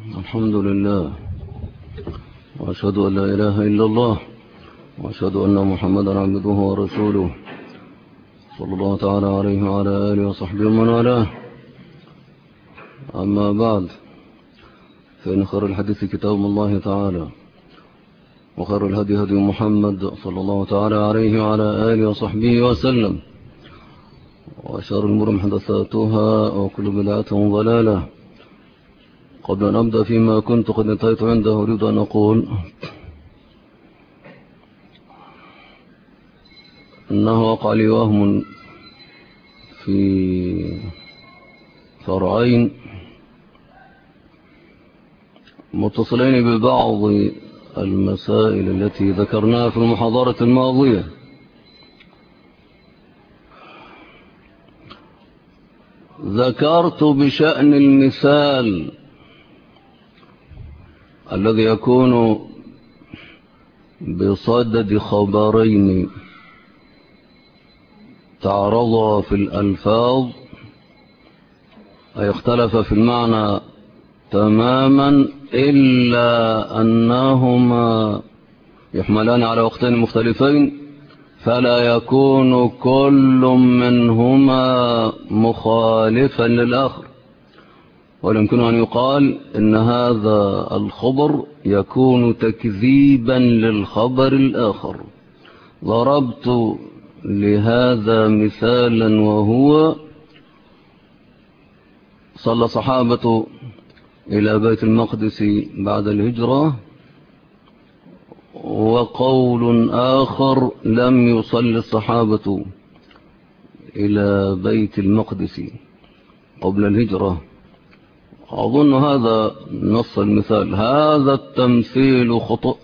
الحمد لله، وأشهد أن لا إله إلا الله، وأشهد أن محمدا عبده ورسوله، صلى الله تعالى عليه وعلى آله وصحبه ومن والاه. أما بعد، فإن خير الحديث كتاب الله تعالى، وخير الهدي هدي محمد صلى الله تعالى عليه وعلى آله وصحبه وسلم، وشر الأمور محدثاتها، وكل بدعة ضلالة. قبل أن أبدأ فيما كنت قد انتهيت عنده، أريد أن أقول أنه وقع لي وهم في فرعين متصلين ببعض المسائل التي ذكرناها في المحاضرة الماضية. ذكرت بشأن المثال الذي يكون بصدد خبرين تعرضا في الألفاظ، أي اختلف في المعنى تماما، إلا أنهما يحملان على وقتين مختلفين، فلا يكون كل منهما مخالفا للآخر. ويمكن أن يقال إن هذا الخبر يكون تكذيبا للخبر الآخر. ضربت لهذا مثالا، وهو صلى الصحابة إلى بيت المقدس بعد الهجرة، وقول آخر لم يصلي الصحابة إلى بيت المقدس قبل الهجرة. أظن هذا نص المثال. هذا التمثيل خطأ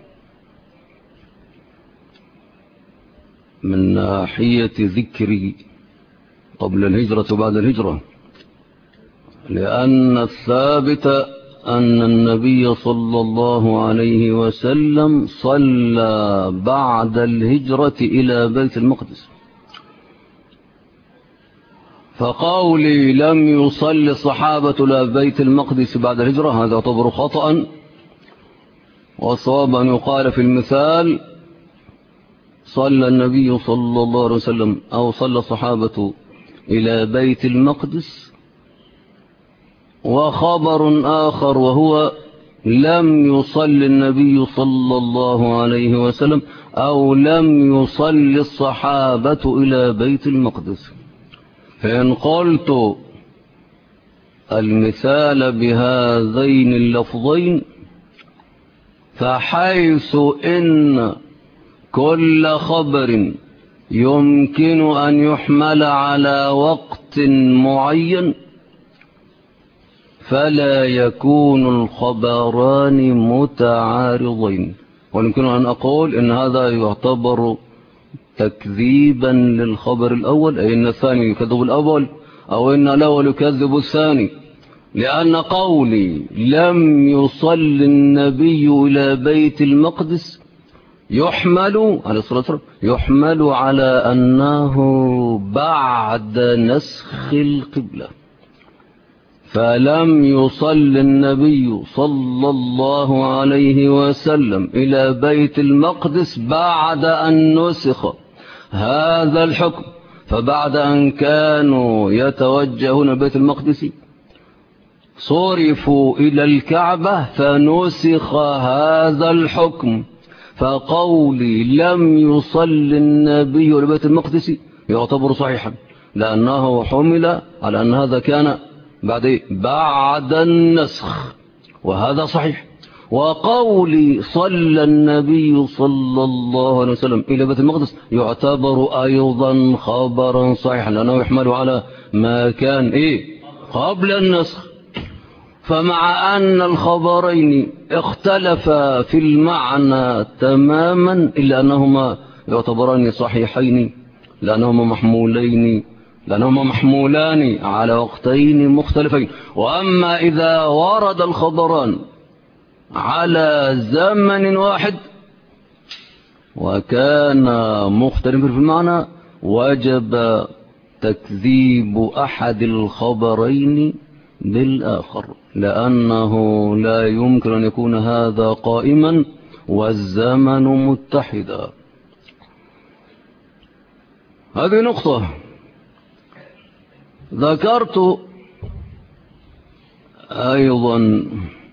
من ناحية ذكر قبل الهجرة وبعد الهجرة، لأن الثابت أن النبي صلى الله عليه وسلم صلى بعد الهجرة إلى بيت المقدس. فقولي لم يصلي الصحابة إلى بيت المقدس بعد الهجرة هذا يعتبر خطأ، والصواب أن يقال في المثال صلى النبي صلى الله عليه وسلم أو صلى الصحابة إلى بيت المقدس. وخبر آخر وهو لم يصلي النبي صلى الله عليه وسلم أو لم يصلي الصحابة إلى بيت المقدس. فإن قلت المثال بهذين اللفظين، فحيث إن كل خبر يمكن أن يحمل على وقت معين، فلا يكون الخبران متعارضين. ويمكن أن أقول إن هذا يعتبر تكذيبا للخبر الأول، أي أن الثاني يكذب الأول، أو أن الأول يكذب الثاني، لأن قولي لم يصل النبي إلى بيت المقدس يحمل على الصلاة يحمل على أنه بعد نسخ القبلة، فلم يصل النبي صلى الله عليه وسلم إلى بيت المقدس بعد أن نسخ هذا الحكم. فبعد أن كانوا يتوجهون بيت المقدس صرفوا إلى الكعبة فنسخ هذا الحكم. فقولي لم يصل النبي إلى بيت المقدس يعتبر صحيحا، لأنه حمل على أن هذا كان بعد النسخ، وهذا صحيح. وقولي صلى النبي صلى الله عليه وسلم إلى بيت المقدس يعتبر أيضا خبرا صحيحا، لأنه يحمل على ما كان قبل النسخ. فمع أن الخبرين اختلفا في المعنى تماما، إلا أنهما يعتبران صحيحين، لأنهما محمولان على وقتين مختلفين. وأما إذا ورد الخبران على زمن واحد وكان مختلف في المعنى، وجب تكذيب أحد الخبرين بالآخر، لأنه لا يمكن أن يكون هذا قائما والزمن متحدا. هذه نقطة. ذكرت أيضا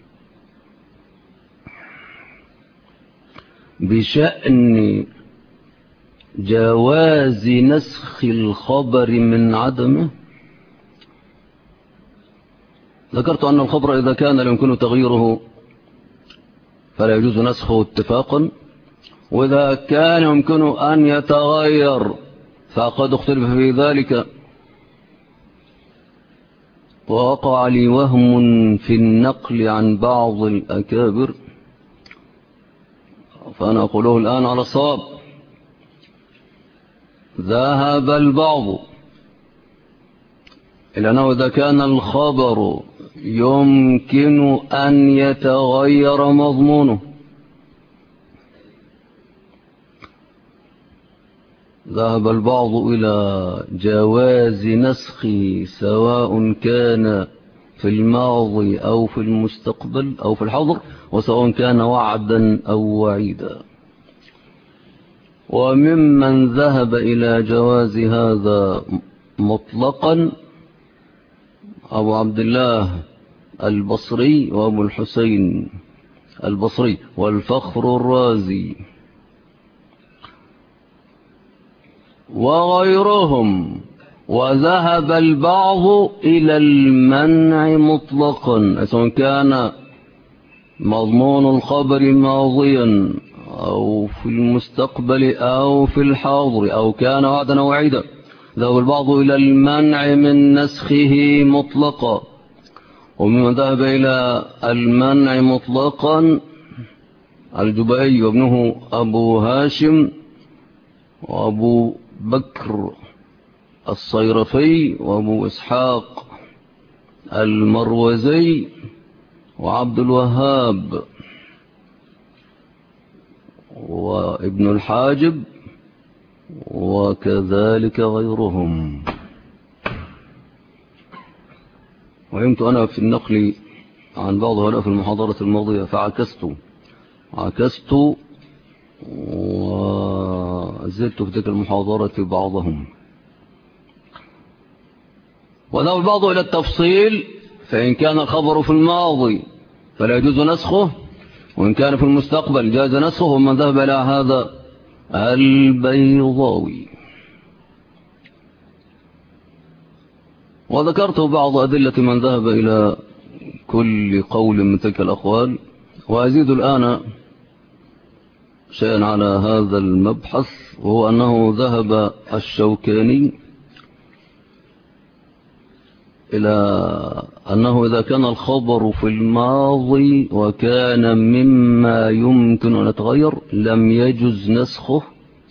بشأن جواز نسخ الخبر من عدمه. ذكرت أن الخبر إذا كان لا يمكن تغييره فلا يجوز نسخه اتفاقا، وإذا كان يمكن أن يتغير فقد اختلف في ذلك. ووقع لي وهم في النقل عن بعض الأكابر، فأنا أقوله الآن على الصواب. ذهب البعض إلى أنه إذا كان الخبر يمكن أن يتغير مضمونه، ذهب البعض إلى جواز نسخه سواء كان في الماضي أو في المستقبل أو في الحاضر، وسواء كان وعدا أو وعيدا. وممن ذهب إلى جواز هذا مطلقا أبو عبد الله البصري وأبو الحسين البصري والفخر الرازي وغيرهم. وذهب البعض إلى المنع مطلقا، سواء كان مضمون الخبر ماضيا أو في المستقبل أو في الحاضر أو كان وعدا أو وعيدا. ذهب البعض إلى المنع من نسخه مطلقا. ومن ذهب إلى المنع مطلقا الجبائي وابنه أبو هاشم وأبو بكر الصيرفي وأبو إسحاق المروزي وعبد الوهاب وابن الحاجب وكذلك غيرهم. وعلمت أنا في النقل عن بعض هؤلاء في المحاضرة الماضية فعكست وزدت في تلك المحاضرة بعضهم. وذهب البعض إلى التفصيل، فإن كان الخبر في الماضي فلا يجوز نسخه، وإن كان في المستقبل جاز نسخه. ومن ذهب إلى هذا البيضاوي. وذكرت بعض أدلة من ذهب إلى كل قول من تلك الأقوال، وأزيد الآن شيئا على هذا المبحث، وهو أنه ذهب الشوكاني إلى أنه إذا كان الخبر في الماضي وكان مما يمكن أن يتغير لم يجز نسخه،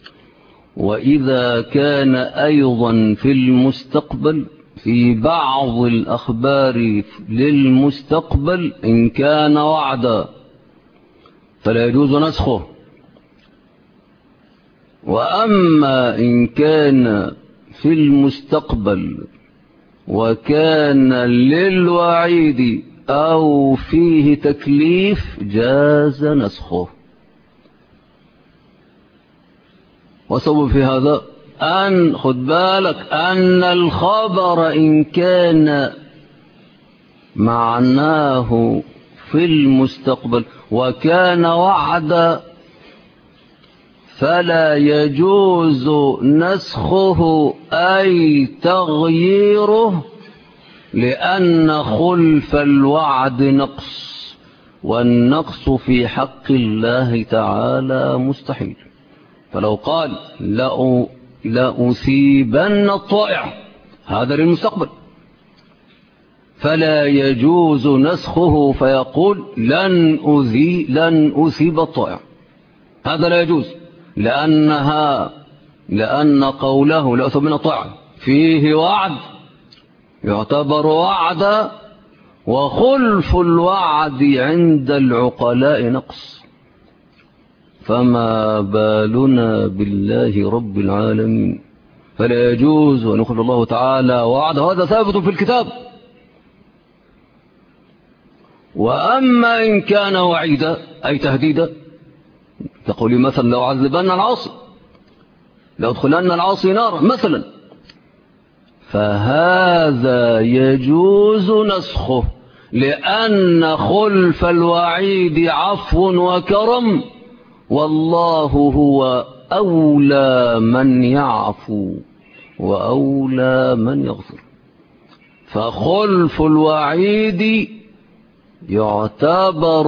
وإذا كان أيضا في المستقبل في بعض الأخبار للمستقبل إن كان وعدا فلا يجوز نسخه. وأما إن كان في المستقبل وكان للوعيد أو فيه تكليف جاز نسخه. وسبب في هذا أن خد بالك أن الخبر إن كان معناه في المستقبل وكان وعدا فلا يجوز نسخه أي تغييره، لأن خلف الوعد نقص، والنقص في حق الله تعالى مستحيل. فلو قال لأثيبن الطائع، هذا للمستقبل، فلا يجوز نسخه فيقول لن أثيب الطائع، هذا لا يجوز، لأن قوله لأثيبن الطائع فيه وعد يعتبر وعدا، وخلف الوعد عند العقلاء نقص، فما بالنا بالله رب العالمين. فلا يجوز أن يخلف الله تعالى وعده، هذا ثابت في الكتاب. وأما إن كان وعيدا أي تهديدا، تقولي مثلا لو عذبنا العاصي، لو ادخلنا العاصي نارا مثلا، فهذا يجوز نسخه، لأن خلف الوعيد عفو وكرم، والله هو أولى من يعفو وأولى من يغفر. فخلف الوعيد يعتبر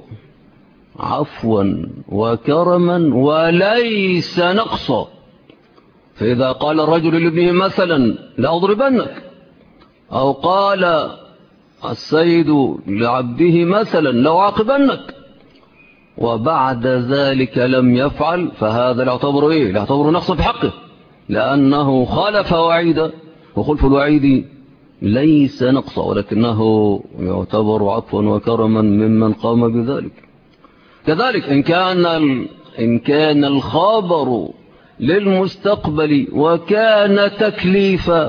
عفوا وكرما وليس نقصا. فإذا قال الرجل لابنه مثلا لأضربنك، أو قال السيد لعبده مثلا لأعاقبنك، وبعد ذلك لم يفعل، فهذا يعتبر إيه؟ يعتبر نقصا في حقه، لأنه خالف وعيدا، وخلف الوعيد ليس نقصا ولكنه يعتبر عفوا وكرما ممن قام بذلك. كذلك إن كان الخبر للمستقبل وكان تكليفا،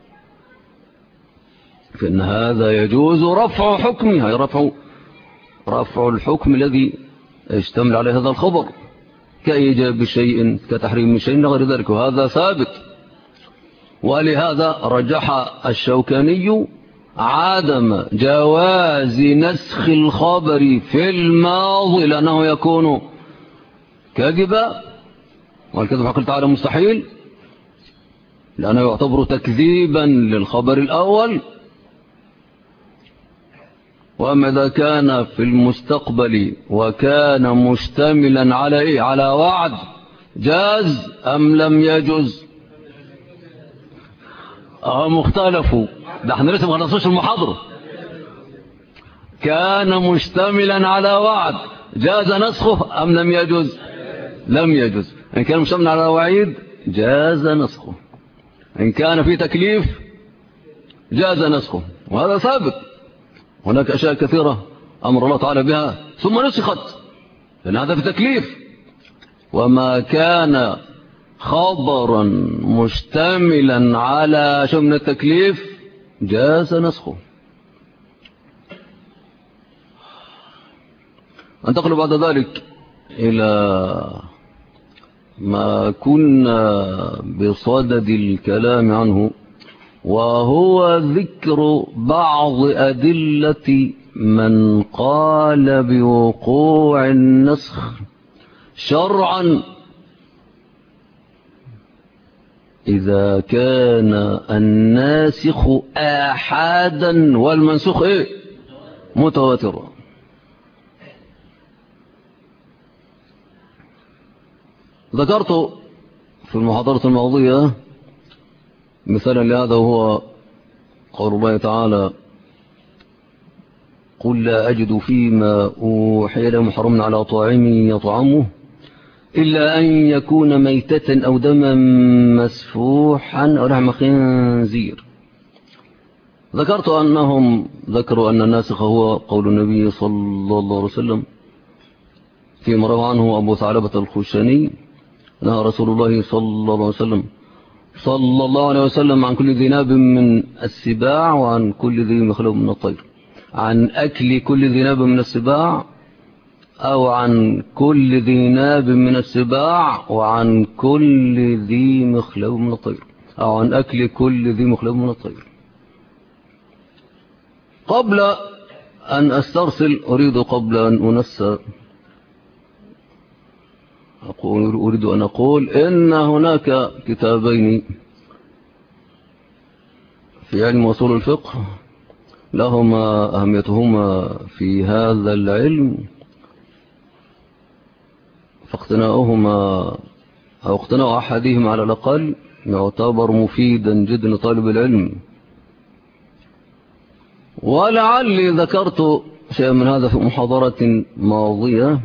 فإن هذا يجوز رفع حكمها، رفع الحكم الذي يشتمل على هذا الخبر، كإيجاب شيء كتحريم شيء غير ذلك، وهذا ثابت. ولهذا رجح الشوكاني عدم جواز نسخ الخبر في الماضي، لأنه يكون كذبا، والكذب حق تعالى مستحيل، لأنه يعتبر تكذيبا للخبر الأول. وأما إذا كان في المستقبل وكان مشتملا على إيه؟ على وعد، جاز أم لم يجز؟ مختلفوا، ده احنا لسه ما خلصناش المحاضرة. كان مشتملا على وعد، جاز نسخه أم لم يجز؟ لم يجز. إن كان مشتملا على وعيد جاز نسخه، إن كان في تكليف جاز نسخه، وهذا ثابت. هناك أشياء كثيرة أمر الله تعالى بها ثم نسخت، لأن هذا في تكليف. وما كان خبرا مشتملا على شيء من التكليف جاز نسخه. انتقل بعد ذلك إلى ما كنا بصدد الكلام عنه، وهو ذكر بعض أدلة من قال بوقوع النسخ شرعا إذا كان الناسخ آحادا والمنسوخ إيه؟ متواترا. ذكرت في المحاضرة الماضية مثالا لهذا، هو قول الله تعالى: قل لا أجد فيما أوحي لي محرم على طاعم يطعمه إلا أن يكون ميتة أو دما مسفوحا أو لحم خنزير. ذكرت أنهم ذكروا أن الناسخ هو قول النبي صلى الله عليه وسلم فيما روى عنه أبو ثعلبة الخشني: نهى رسول الله صلى الله عليه وسلم عن كل ذي ناب من السباع وعن كل ذي مخلوق من الطير، عن أكل كل ذي ناب من السباع، أو عن كل ذي ناب من السباع وعن كل ذي مخلوق من الطير، أو عن أكل كل ذي مخلوق من الطير. قبل أن أسترسل قبل أن أنسى أريد أن أقول إن هناك كتابين في علم أصول الفقه لهما أهميتهما في هذا العلم، فاقتناؤهما أو اقتناء أحدهم على الأقل يعتبر مفيدا جدا لطالب العلم. ولعلي ذكرت شيئا من هذا في محاضرة ماضية،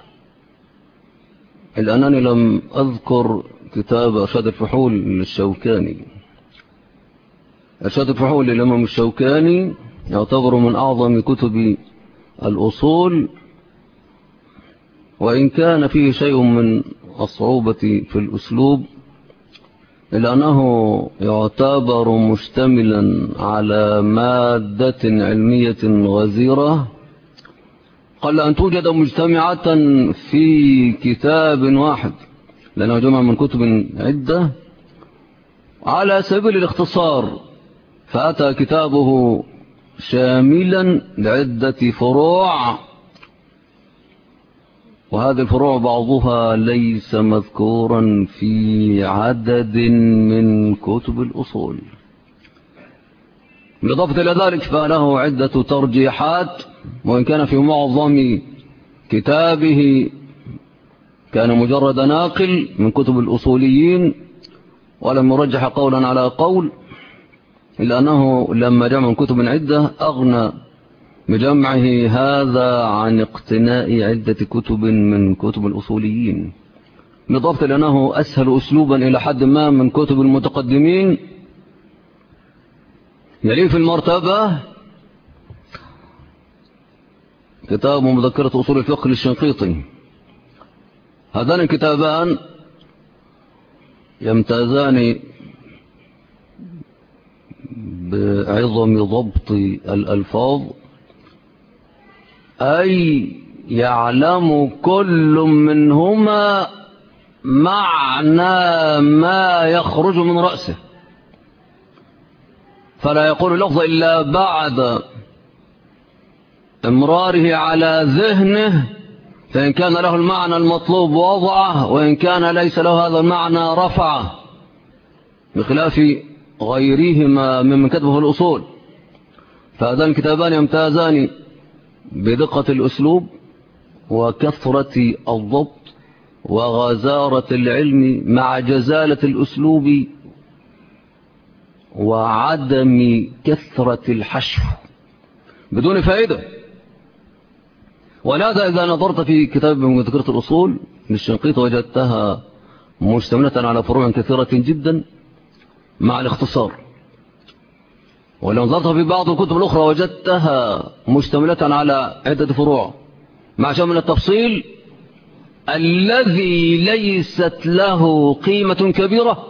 إلا أنني لم أذكر كتاب إرشاد الفحول للشوكاني. إرشاد الفحول للإمام الشوكاني يعتبر من أعظم كتب الأصول، وإن كان فيه شيء من الصعوبة في الأسلوب، إلا أنه يعتبر مشتملا على مادة علمية غزيرة قل أن توجد مجتمعة في كتاب واحد، لأنه جمع من كتب عدة على سبيل الاختصار، فأتى كتابه شاملا لعدة فروع، وهذه الفروع بعضها ليس مذكورا في عدد من كتب الأصول. بالإضافة إلى ذلك فله عدة ترجيحات، وإن كان في معظم كتابه كان مجرد ناقل من كتب الأصوليين ولم يرجح قولا على قول، إلا أنه لما جمع من كتب عدة أغنى بجمعه هذا عن اقتناء عدة كتب من كتب الأصوليين، بالإضافة إلى أنه أسهل أسلوبا إلى حد ما من كتب المتقدمين. يلي في المرتبة كتاب مذكرة أصول الفقه للشنقيطي. هذان الكتابان يمتازان بعظم ضبط الألفاظ، أي يعلم كل منهما معنى ما يخرج من رأسه، فلا يقول لفظ إلا بعد امراره على ذهنه، فإن كان له المعنى المطلوب وضعه، وإن كان ليس له هذا المعنى رفعه، بخلاف غيرهما ممن كتبه الأصول. فهذان الكتابان يمتازان بدقة الأسلوب وكثرة الضبط وغزارة العلم مع جزالة الأسلوب وعدم كثرة الحشو بدون فائدة. ولهذا إذا نظرت في كتاب مذكرة الأصول للشنقيط وجدتها مشتملة على فروع كثيرة جدا مع الاختصار، ولو نظرت في بعض الكتب الأخرى وجدتها مشتملة على عدة فروع مع شمل التفصيل الذي ليست له قيمة كبيرة.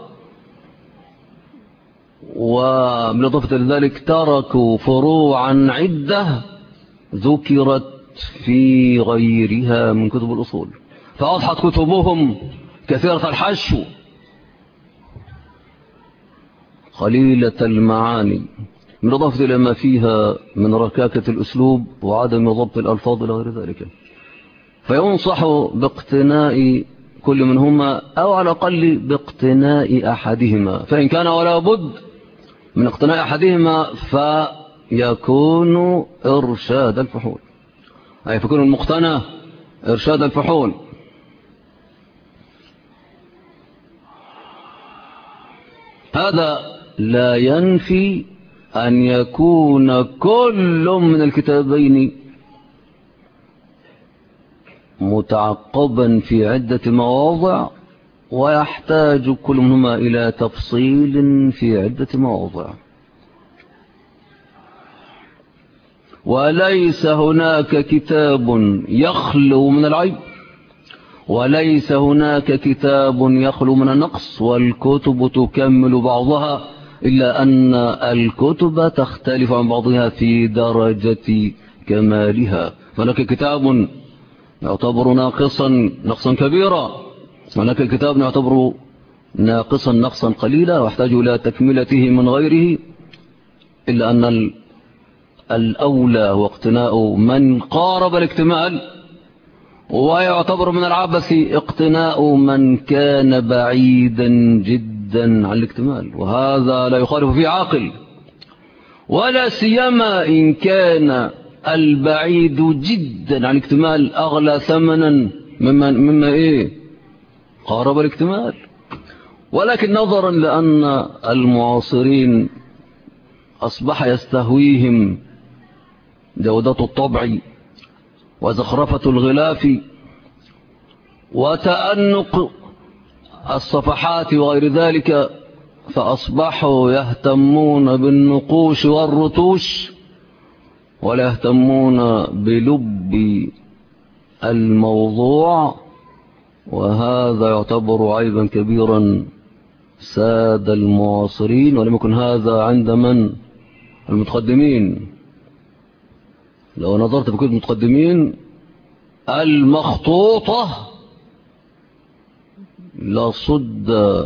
وبالإضافة لذلك تركوا فروعا عدة ذكرت في غيرها من كتب الأصول، فأضحت كتبهم كثيرة الحشو قليلة المعاني، بالإضافة إلى ما فيها من ركاكة الأسلوب وعدم ضبط الألفاظ إلى غير ذلك. فينصح باقتناء كل منهما، أو على الأقل باقتناء أحدهما، فإن كان ولا بد من اقتناء أحدهما فيكون إرشاد الفحول، أي فيكون المقتنى إرشاد الفحول. هذا لا ينفي أن يكون كل من الكتابين متعقبا في عدة مواضع، ويحتاج كل منهما إلى تفصيل في عدة مواضع. وليس هناك كتاب يخلو من العيب، وليس هناك كتاب يخلو من النقص، والكتب تكمل بعضها، إلا أن الكتب تختلف عن بعضها في درجة كمالها. فهناك كتاب يعتبر نقصا كبيرا، هناك الكتاب يعتبر ناقصا نقصا قليلا واحتاج إلى تكملته من غيره، إلا أن الأولى هو اقتناء من قارب الاكتمال، ويعتبر من العبث اقتناء من كان بعيدا جدا عن الاكتمال، وهذا لا يخالف فيه عاقل، ولا سيما إن كان البعيد جدا عن الاكتمال أغلى ثمنا مما قارب الاكتمال. ولكن نظرا لأن المعاصرين أصبح يستهويهم جودة الطبع وزخرفة الغلاف وتأنق الصفحات وغير ذلك، فأصبحوا يهتمون بالنقوش والرتوش ولا يهتمون بلب الموضوع، وهذا يعتبر عيبا كبيرا ساد المعاصرين، ولم يكن هذا عند من؟ المتقدمين. لو نظرت في كتب المتقدمين المخطوطة لصد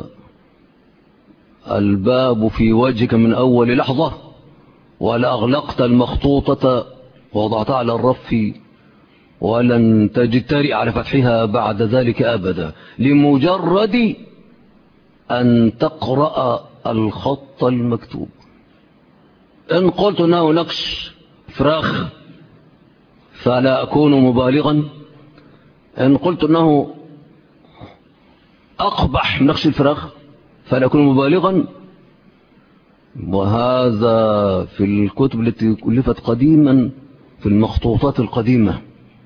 الباب في وجهك من أول لحظة، ولأغلقت المخطوطة ووضعتها على الرف، ولن تجترئ على فتحها بعد ذلك أبدا، لمجرد أن تقرأ الخط المكتوب. إن قلت أنه نقش فراخ فلا أكون مبالغا، إن قلت أنه أقبح من نقش الفراخ فلا أكون مبالغا. وهذا في الكتب التي ألفت قديما، في المخطوطات القديمة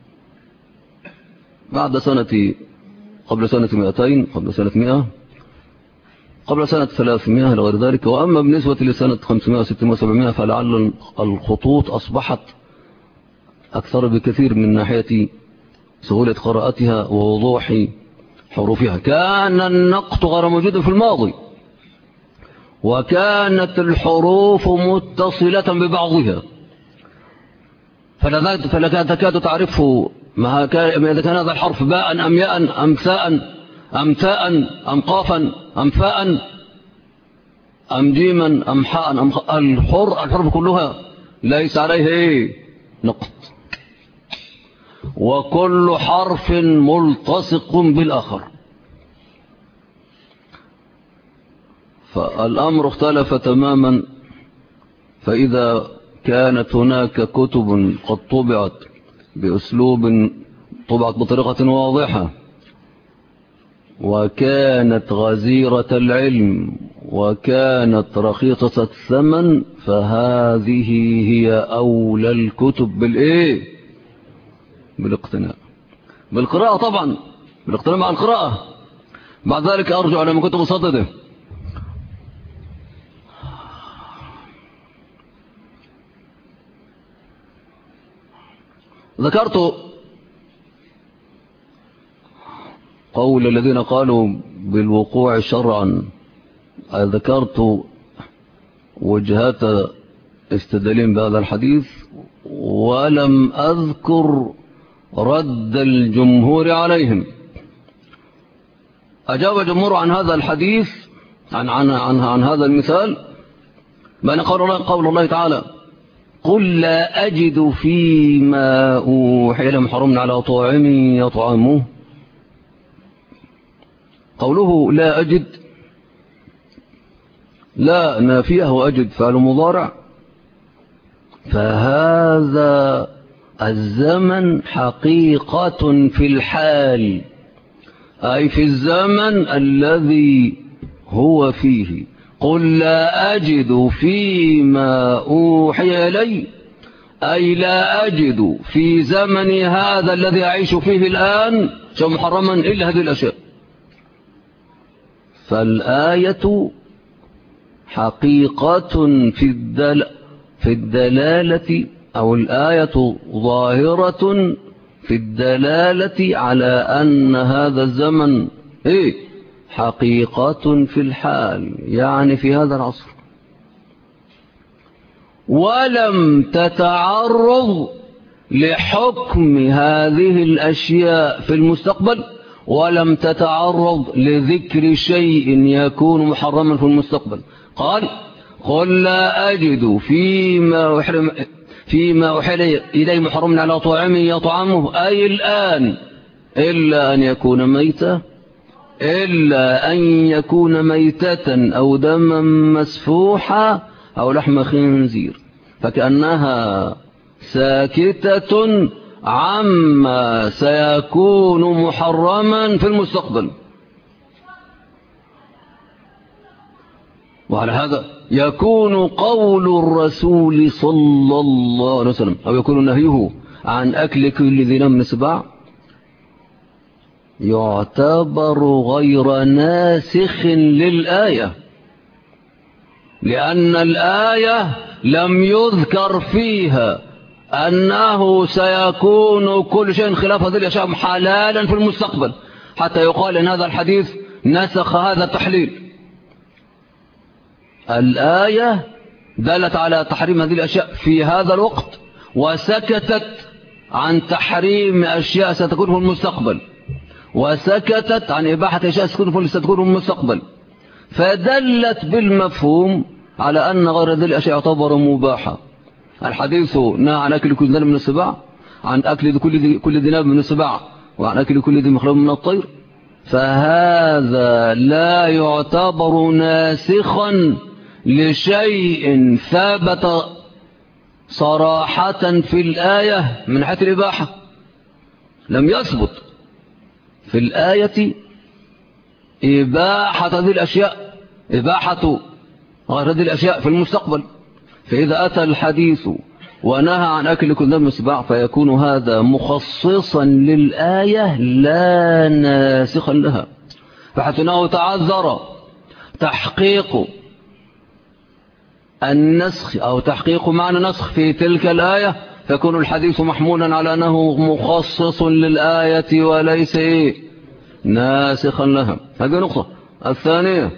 بعد سنة، قبل سنة 200، قبل سنة 100، قبل سنة 300 إلى غير ذلك. وأما بالنسبة لسنة 500 600 700 فلعل الخطوط أصبحت أكثر بكثير من ناحية سهولة قراءتها ووضوح حروفها. كان النقط غير موجود في الماضي، وكانت الحروف متصلة ببعضها، فلا تكاد تعرف إذا كان هذا الحرف باء أم ياء أم ثاء أم تاء أم قافا أم فاء أم جيما أم حاء أم الحروف كلها ليس عليه نقط، وكل حرف ملتصق بالآخر. فالأمر اختلف تماما. فإذا كانت هناك كتب قد طبعت بأسلوب، طبعت بطريقة واضحة، وكانت غزيرة العلم، وكانت رخيصة الثمن، فهذه هي أولى الكتب بالاقتناء، بالقراءة طبعا، بالاقتناء مع القراءة. بعد ذلك أرجع لما كنت مصدده. ذكرت قول الذين قالوا بالوقوع شرعا، ذكرت وجهات استدلين بهذا الحديث، ولم أذكر رد الجمهور عليهم. أجاب الجمهور عن هذا الحديث، عن هذا المثال، بأن قول الله تعالى: قل لا أجد فيما أوحي إليكم حرام على طاعم يطعمه. قوله لا أجد، لا نافية وأجد فعل مضارع، فهذا الزمن حقيقة في الحال، أي في الزمن الذي هو فيه. قل لا أجد فيما أوحي إلي، أي لا أجد في زمني هذا الذي أعيش فيه الآن شيء محرما إلا هذه الأشياء. فالآية حقيقة في الدلالة، أو الآية ظاهرة في الدلالة على أن هذا الزمن حقيقة في الحال، يعني في هذا العصر، ولم تتعرض لحكم هذه الأشياء في المستقبل، ولم تتعرض لذكر شيء يكون محرما في المستقبل. قال: قل لا أجد فيما أحل إليه محرم على طاعم يطعمه، أي الآن، إلا أن يكون ميتة، إلا أن يكون ميتة أو دما مسفوحا أو لحم خنزير، فكأنها ساكتة عما سيكون محرما في المستقبل. وعلى هذا يكون قول الرسول صلى الله عليه وسلم، أو يكون نهيه عن أكل كل ذي نم سباع، يعتبر غير ناسخ للآية، لأن الآية لم يذكر فيها أنه سيكون كل شيء خلاف هذه الأشياء حلالا في المستقبل، حتى يقال أن هذا الحديث نسخ هذا التحليل. الآية دلت على تحريم هذه الأشياء في هذا الوقت، وسكتت عن تحريم أشياء ستكون في المستقبل، وسكتت عن إباحة أشياء ستكون في المستقبل، فدلت بالمفهوم على أن غير ذلك الأشياء يعتبر مباحة. الحديث نهى عن أكل كل ذنب من السباع، عن أكل كل ذنب من السباع، وعن أكل كل ذي مخلوق من الطير، فهذا لا يعتبر ناسخا لشيء ثابت صراحة في الآية من حيث الإباحة. لم يثبت في الآية إباحة هذه الأشياء، إباحة غير هذه الأشياء في المستقبل. فإذا أتى الحديث ونهى عن أكل كل ذنب من السباع فيكون هذا مخصصا للآية لا ناسخا لها، فحيث أنه تعذر تحقيق النسخ أو تحقيق معنى نسخ في تلك الآية، فيكون الحديث محمولا على أنه مخصص للآية وليس ناسخا لها. هذه نقطة. الثانية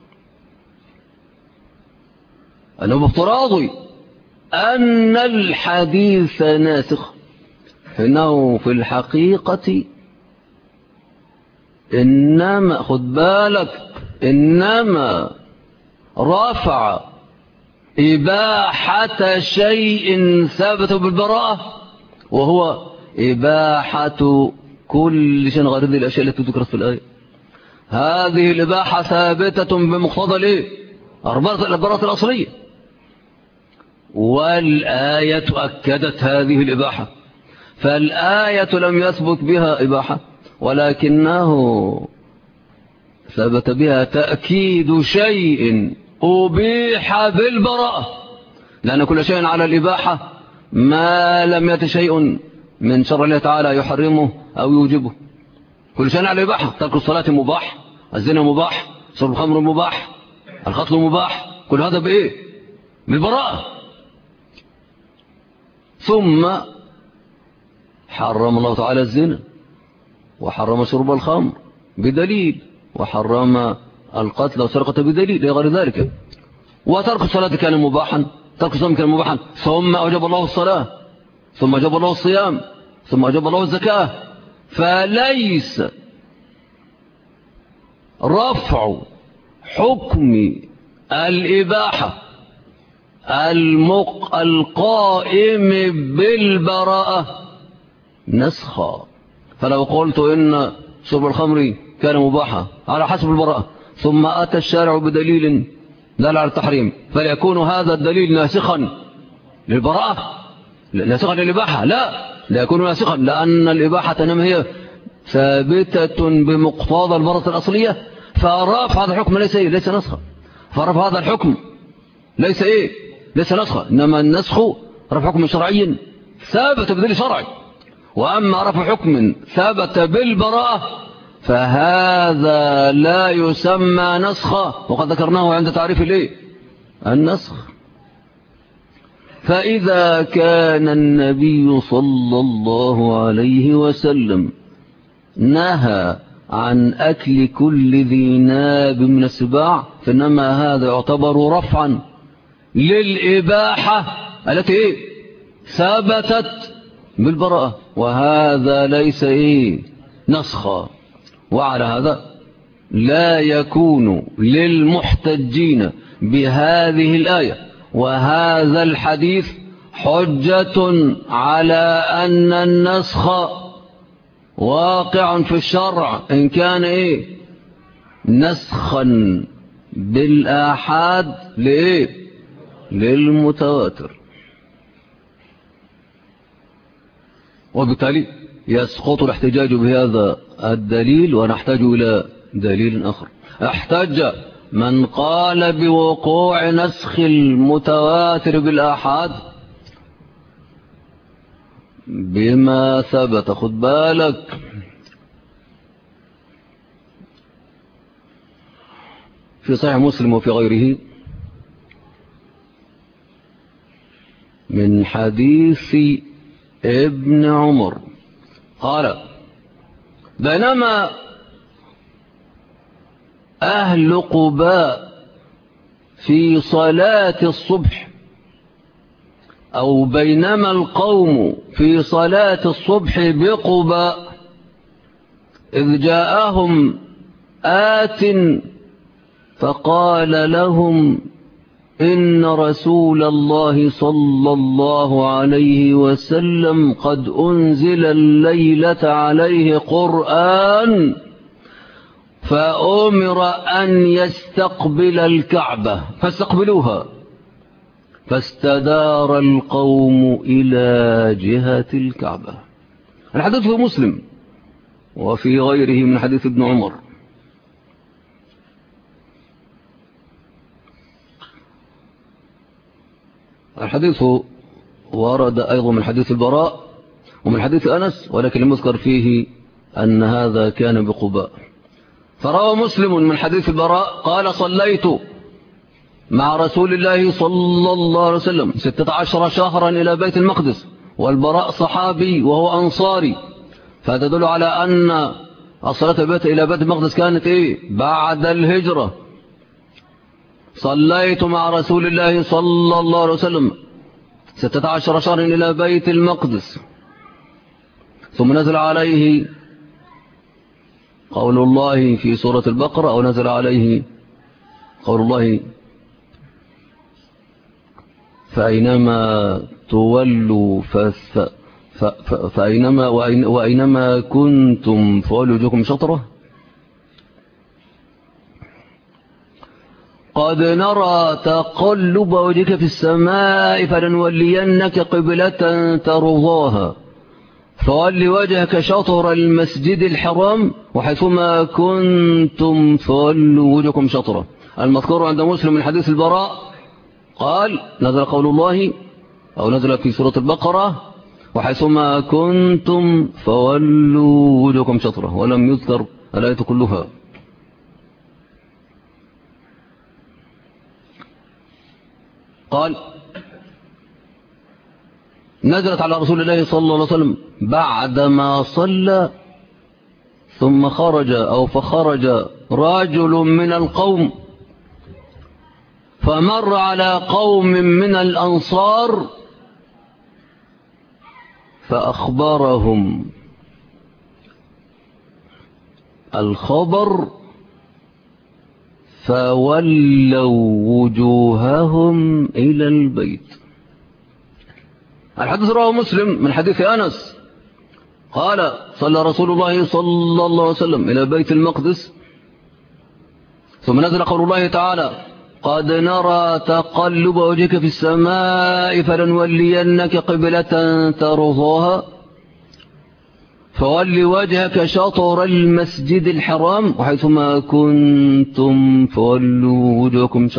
أنه بافتراض أن الحديث ناسخ، فإنه في الحقيقة إنما خد بالك إنما رفع إباحة شيء ثابت بالبراءة، وهو إباحة كل شيء غير هذه الأشياء التي ذكرت في الآية. هذه الإباحة ثابتة بمقتضى البراءة الأصلية، والآية أكدت هذه الإباحة. فالآية لم يثبت بها إباحة، ولكنه ثبت بها تأكيد شيء أبيح بالبراءة، لأن كل شيء على الإباحة ما لم يأت شيء من شرع الله تعالى يحرمه أو يوجبه. كل شيء على الإباحة. ترك الصلاة مباح، الزنا مباح، شرب الخمر مباح، القتل مباح، كل هذا بإيه؟ بالبراءة. ثم حرم الله تعالى الزنا، وحرم شرب الخمر بدليل، وحرم القتل والسرقة بدليل غير ذلك. وترك الصلاة كان مباحا، ترك الصلاة كان مباحا، ثم أوجب الله الصلاة، ثم أوجب الله الصيام، ثم أوجب الله الزكاة. فليس رفع حكم الإباحة القائم بالبراءة نسخا. فلو قلت إن شرب الخمر كان مباحا على حسب البراءة، ثم أتى الشارع بدليل دل على التحريم، فليكون هذا الدليل ناسخا للبراءة، ناسخا للإباحة؟ لا يكون ناسخا، لأن الإباحة إنما هي ثابتة بمقتضى البراءة الأصلية، فرفع هذا الحكم ليس نسخا، فرفع هذا الحكم ليس نسخا، إنما النسخ رفع حكم شرعي ثابت بدليل شرعي. وأما رفع حكم ثابت بالبراءة فهذا لا يسمى نسخا، وقد ذكرناه عند تعريف النسخ. فإذا كان النبي صلى الله عليه وسلم نهى عن أكل كل ذي ناب من السباع، فإنما هذا يعتبر رفعا للإباحة التي ثبتت بالبراءة، وهذا ليس نسخا. وعلى هذا لا يكون للمحتجين بهذه الآية وهذا الحديث حجة على أن النسخ واقع في الشرع إن كان نسخا بالآحاد للمتواتر، وبالتالي يسقط الاحتجاج بهذا الدليل، ونحتاج إلى دليل آخر. احتج من قال بوقوع نسخ المتواتر بالآحاد بما ثبت، خد بالك، في صحيح مسلم وفي غيره من حديث ابن عمر قال: بينما أهل قباء في صلاة الصبح أو بينما القوم في صلاة الصبح بقباء إذ جاءهم آت فقال لهم إن رسول الله صلى الله عليه وسلم قد أنزل الليلة عليه قرآن فأمر أن يستقبل الكعبة فاستقبلوها فاستدار القوم إلى جهة الكعبة. الحديث في مسلم وفي غيره من حديث ابن عمر. الحديث ورد أيضا من حديث البراء ومن حديث أنس، ولكن لم يذكر فيه أن هذا كان بقباء. فروى مسلم من حديث البراء قال صليت مع رسول الله صلى الله عليه وسلم 16 شهرا إلى بيت المقدس، والبراء صحابي وهو أنصاري، فتدل على أن الصلاة إلى بيت المقدس كانت بعد الهجرة. صليت مع رسول الله صلى الله عليه وسلم 16 شهرا إلى بيت المقدس، ثم نزل عليه قول الله في سورة البقرة، أو نزل عليه قول الله فأينما تولوا وأينما كنتم فولوا وجوهكم شطرة. قد نرى تقلب وجهك في السماء فلنولينك قبلة ترضاها فول وجهك شطر المسجد الحرام وحيثما كنتم فولوا وجهكم شطرة. المذكور عند مسلم من حديث البراء قال نزل قول الله أو نزل في سورة البقرة وحيثما كنتم فولوا وجهكم شطرة، ولم يذكر الآية كلها. قال نزلت على رسول الله صلى الله عليه وسلم بعدما صلى ثم فخرج رجل من القوم فمر على قوم من الأنصار فأخبرهم الخبر فولوا وجوههم إلى البيت. الحديث رواه مسلم من حديث أنس قال صلى رسول الله صلى الله عليه وسلم إلى بيت المقدس ثم نزل قول الله تعالى قد نرى تقلب وجهك في السماء فلنولينك قبلة ترضاها فول وجهك شطر المسجد الحرام وحيثما كنتم فولوا وجهكم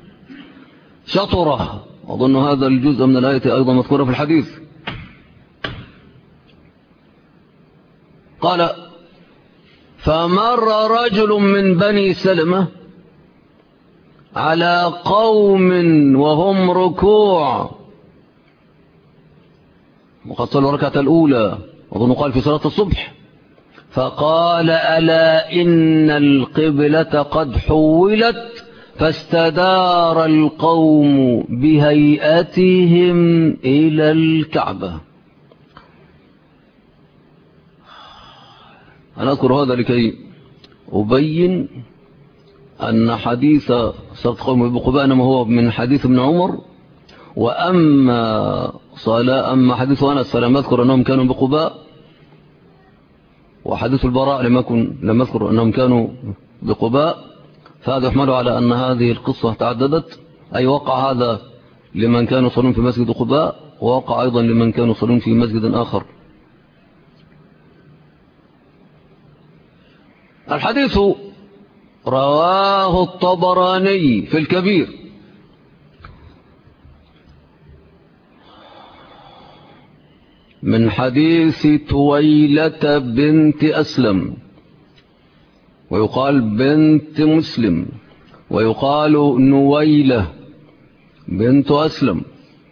شطرة. أظن هذا الجزء من الآية أيضا مذكورة في الحديث. قال فمر رجل من بني سلمة على قوم وهم ركوع، وقد صلوا الركعة الأولى أظن قال في صلاة الصبح، فقال ألا إن القبلة قد حولت فاستدار القوم بهيئتهم إلى الكعبة. أنا أذكر هذا لكي أبين أن حديث صلاة قوم بقباء إنما هو من حديث ابن عمر، وأما حديث أنس فلم أذكر أنهم كانوا بقباء، وحديث البراء لم أذكر أنهم كانوا بقباء، فهذا يحمل على أن هذه القصة تعددت، أي وقع هذا لمن كانوا يصلون في مسجد قباء ووقع أيضا لمن كانوا يصلون في مسجد آخر. الحديث رواه الطبراني في الكبير من حديث تويلة بنت أسلم، ويقال بنت مسلم، ويقال نويلة بنت أسلم،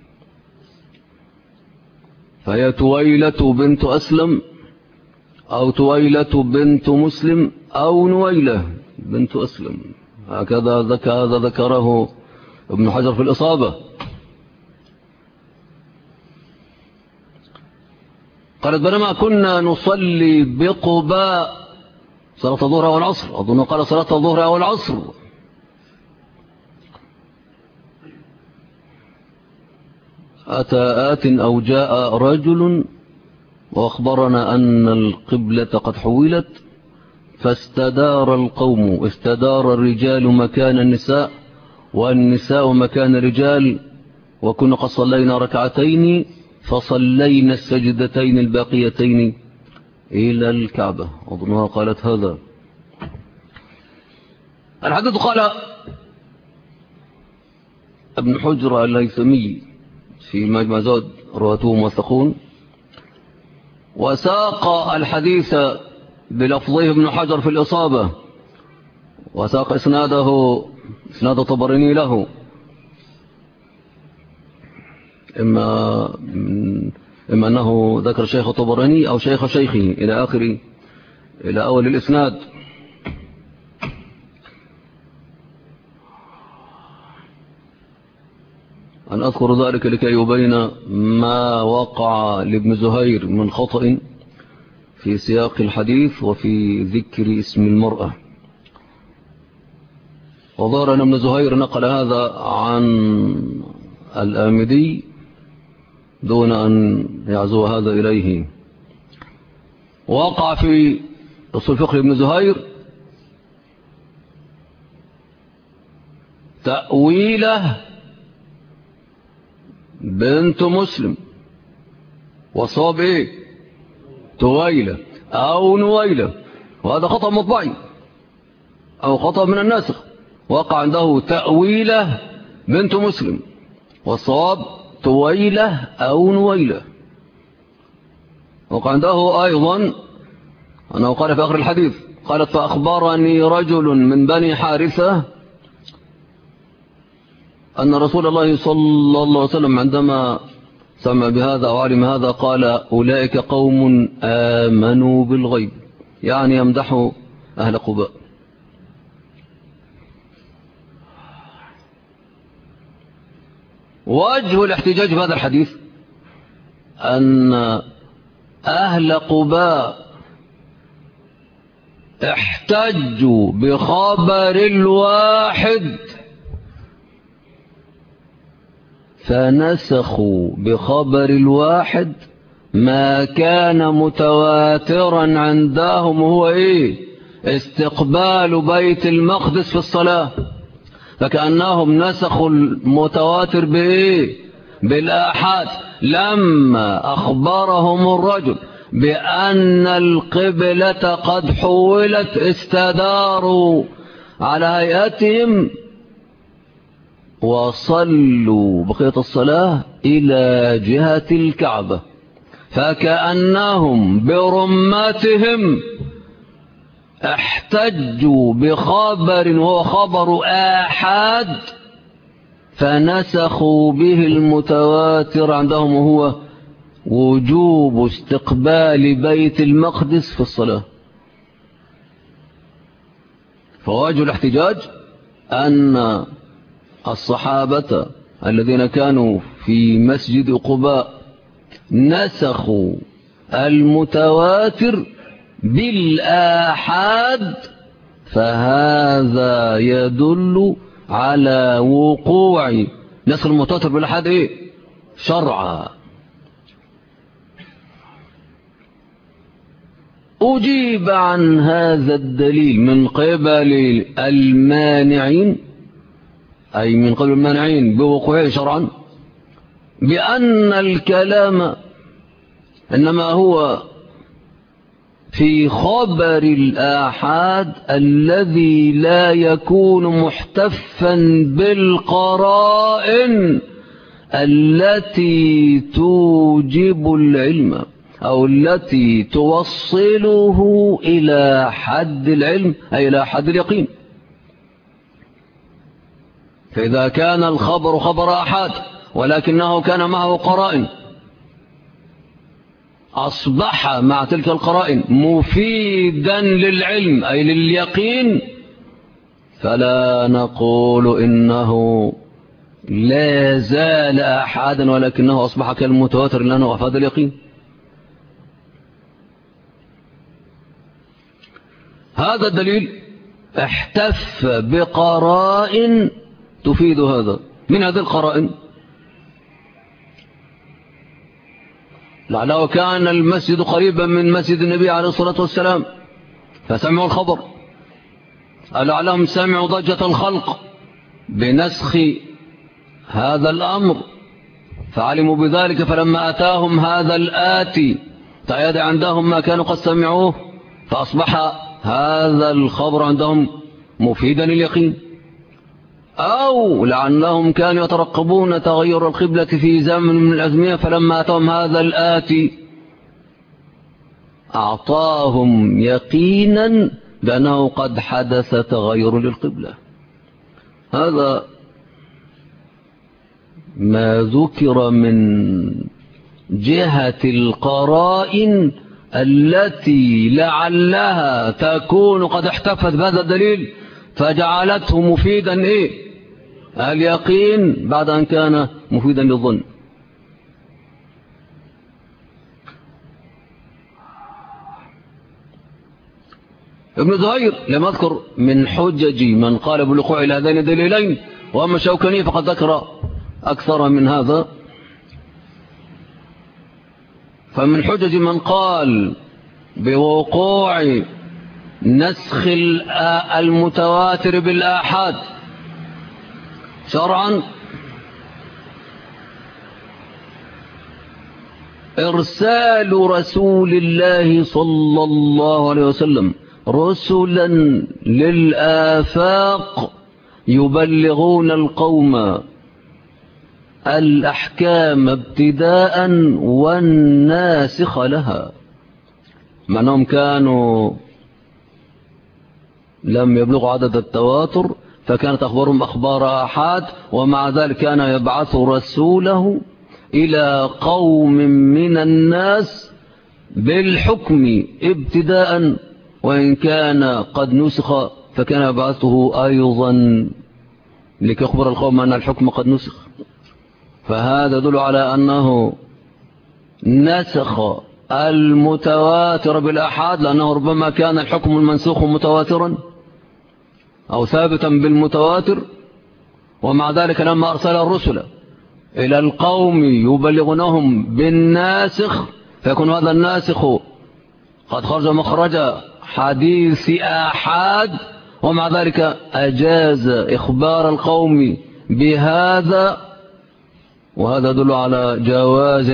فهي تويلة بنت أسلم أو تويلة بنت مسلم أو نويلة بنت أسلم، هذا ذكره ابن حجر في الإصابة. قالت بينما كنا نصلي بقباء صلاة الظهر أو العصر، أظن قال صلاة الظهر أو العصر، أتى آت أو جاء رجل وأخبرنا أن القبلة قد حولت، فاستدار القوم، استدار الرجال مكان النساء والنساء مكان الرجال، وكنا قد صلينا ركعتين فصلينا السجدتين الباقيتين إلى الكعبة. أظنها قالت هذا الحديث. قال ابن حجر الهيثمي في مجمع زاد رواته موثقون، وساق الحديث بلفظه ابن حجر في الإصابة، وساق إسناد طبراني له، إما أنه ذكر شيخ طبراني أو شيخ شيخه إلى آخر، إلى أول الإسناد. أن أذكر ذلك لكي يبين ما وقع لابن زهير من خطأ في سياق الحديث وفي ذكر اسم المرأة. وظهر أن ابن زهير نقل هذا عن الآمدي دون أن يعزو هذا إليه. وقع في أصول فقه ابن زهير تأويله بنت مسلم، وصاب ايه؟ تويلة أو نويلة، وهذا خطأ مطبعي أو خطأ من الناسخ. وقع عنده تأويله بنت مسلم، وصاب تويلة أو نويلة. وقع عنده أيضا أنه قال في آخر الحديث، قالت فأخبرني رجل من بني حارثة أن رسول الله صلى الله عليه وسلم عندما سمع بهذا أو علم هذا قال أولئك قوم آمنوا بالغيب، يعني يمدحوا أهل قباء. وجه الاحتجاج بهذا الحديث أن أهل قباء احتجوا بخبر الواحد فنسخوا بخبر الواحد ما كان متواترا عندهم، هو ايه؟ استقبال بيت المقدس في الصلاة. فكأنهم نسخوا المتواتر بايه؟ بالآحاد. لما أخبرهم الرجل بأن القبلة قد حولت استداروا على هيئتهم وصلوا بقية الصلاة إلى جهة الكعبة، فكأنهم برمتهم احتجوا بخبر وهو خبر آحاد فنسخوا به المتواتر عندهم، وهو وجوب استقبال بيت المقدس في الصلاة. فواجه الاحتجاج أن الصحابة الذين كانوا في مسجد قباء نسخوا المتواتر بالآحاد، فهذا يدل على وقوع نسخ المتواتر بالآحاد ايه؟ شرعا. أجيب عن هذا الدليل من قبل المانعين، أي من قبل المانعين بوقوعه شرعا، بأن الكلام إنما هو في خبر الآحاد الذي لا يكون محتفا بالقرائن التي توجب العلم أو التي توصله إلى حد العلم أي إلى حد اليقين. فإذا كان الخبر خبر آحاد ولكنه كان معه قرائن أصبح مع تلك القرائن مفيدا للعلم أي لليقين، فلا نقول إنه لا زال آحادا ولكنه أصبح كالمتواتر لأنه أفاد اليقين. هذا الدليل احتف بقرائن تفيد هذا. من هذه القرائن لعله كان المسجد قريبا من مسجد النبي عليه الصلاة والسلام فسمعوا الخبر، لعلهم سمعوا ضجة الخلق بنسخ هذا الأمر فعلموا بذلك، فلما أتاهم هذا الآتي تأيد عندهم ما كانوا قد سمعوه، فأصبح هذا الخبر عندهم مفيدا لليقين. أو لعلهم كانوا يترقبون تغير القبلة في زمن من الأزمنة، فلما أتاهم هذا الآتي أعطاهم يقينا بأنه قد حدث تغير للقبلة. هذا ما ذكر من جهة القرائن التي لعلها تكون قد احتفت بهذا الدليل فجعلته مفيدا اليقين بعد أن كان مفيدا للظن. ابن زهير لم يذكر من حجج من قال بالوقوع إلى هذين الدليلين، وأما الشوكاني فقد ذكر أكثر من هذا. فمن حجج من قال بوقوع نسخ المتواتر بالآحاد شرعا إرسال رسول الله صلى الله عليه وسلم رسلا للآفاق يبلغون القوم الأحكام ابتداء والناسخ لها، معناهم كانوا لم يبلغوا عدد التواتر فكانت أخبارهم أخبار آحاد، ومع ذلك كان يبعث رسوله إلى قوم من الناس بالحكم ابتداء، وإن كان قد نسخ فكان يبعثه أيضا لكي يخبر القوم أن الحكم قد نسخ. فهذا يدل على أنه نسخ المتواتر بالآحاد، لأنه ربما كان الحكم المنسوخ متواترا أو ثابتا بالمتواتر، ومع ذلك لما أرسل الرسل إلى القوم يبلغونهم بالناسخ فيكون هذا الناسخ قد خرج مخرج حديث آحاد، ومع ذلك أجاز إخبار القوم بهذا. وهذا يدل على جواز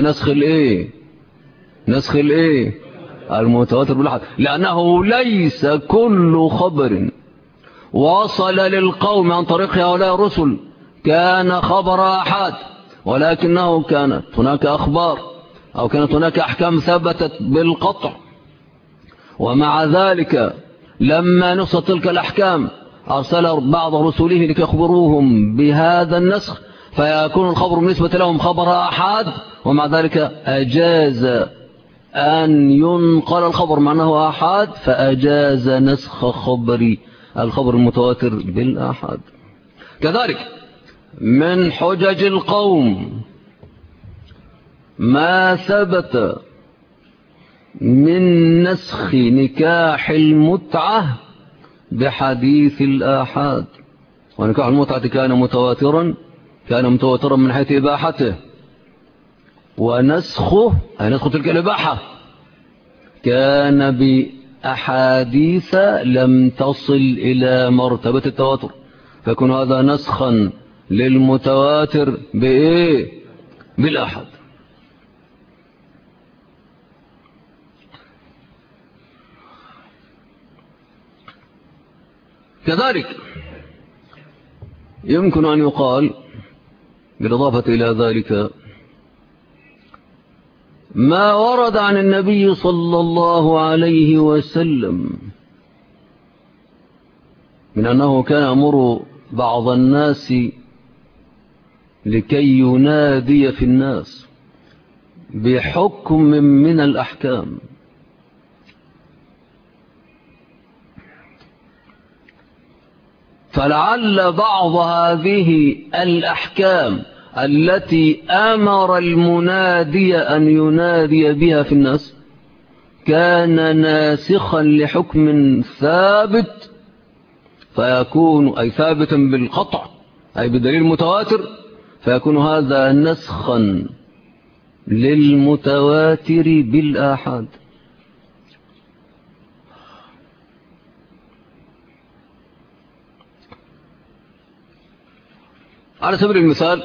نسخ المتواتر بالآحاد، لأنه ليس كل خبر وصل للقوم عن طريق هؤلاء الرسل كان خبر آحاد، ولكنه كانت هناك أخبار أو كانت هناك أحكام ثبتت بالقطع، ومع ذلك لما نصت تلك الأحكام أرسل بعض رسله لكي يخبروهم بهذا النسخ، فيكون الخبر بالنسبة لهم خبر آحاد، ومع ذلك أجاز أن ينقل الخبر مع أنه آحاد، فأجاز نسخ الخبر المتواتر بالآحاد. كذلك من حجج القوم ما ثبت من نسخ نكاح المتعة بحديث الآحاد. ونكاح المتعة كان متواترا من حيث إباحته، ونسخه أي نسخ تلك الإباحة كان بأحاديث لم تصل إلى مرتبة التواتر، فيكون هذا نسخا للمتواتر بالآحاد. كذلك يمكن أن يقال بالإضافة إلى ذلك ما ورد عن النبي صلى الله عليه وسلم من أنه كان يأمر بعض الناس لكي ينادي في الناس بحكم من الأحكام، فلعل بعض هذه الأحكام التي أمر المنادي أن ينادي بها في الناس كان ناسخا لحكم ثابت فيكون أي ثابتا بالقطع أي بدليل متواتر فيكون هذا نسخا للمتواتر بالآحاد. على سبيل المثال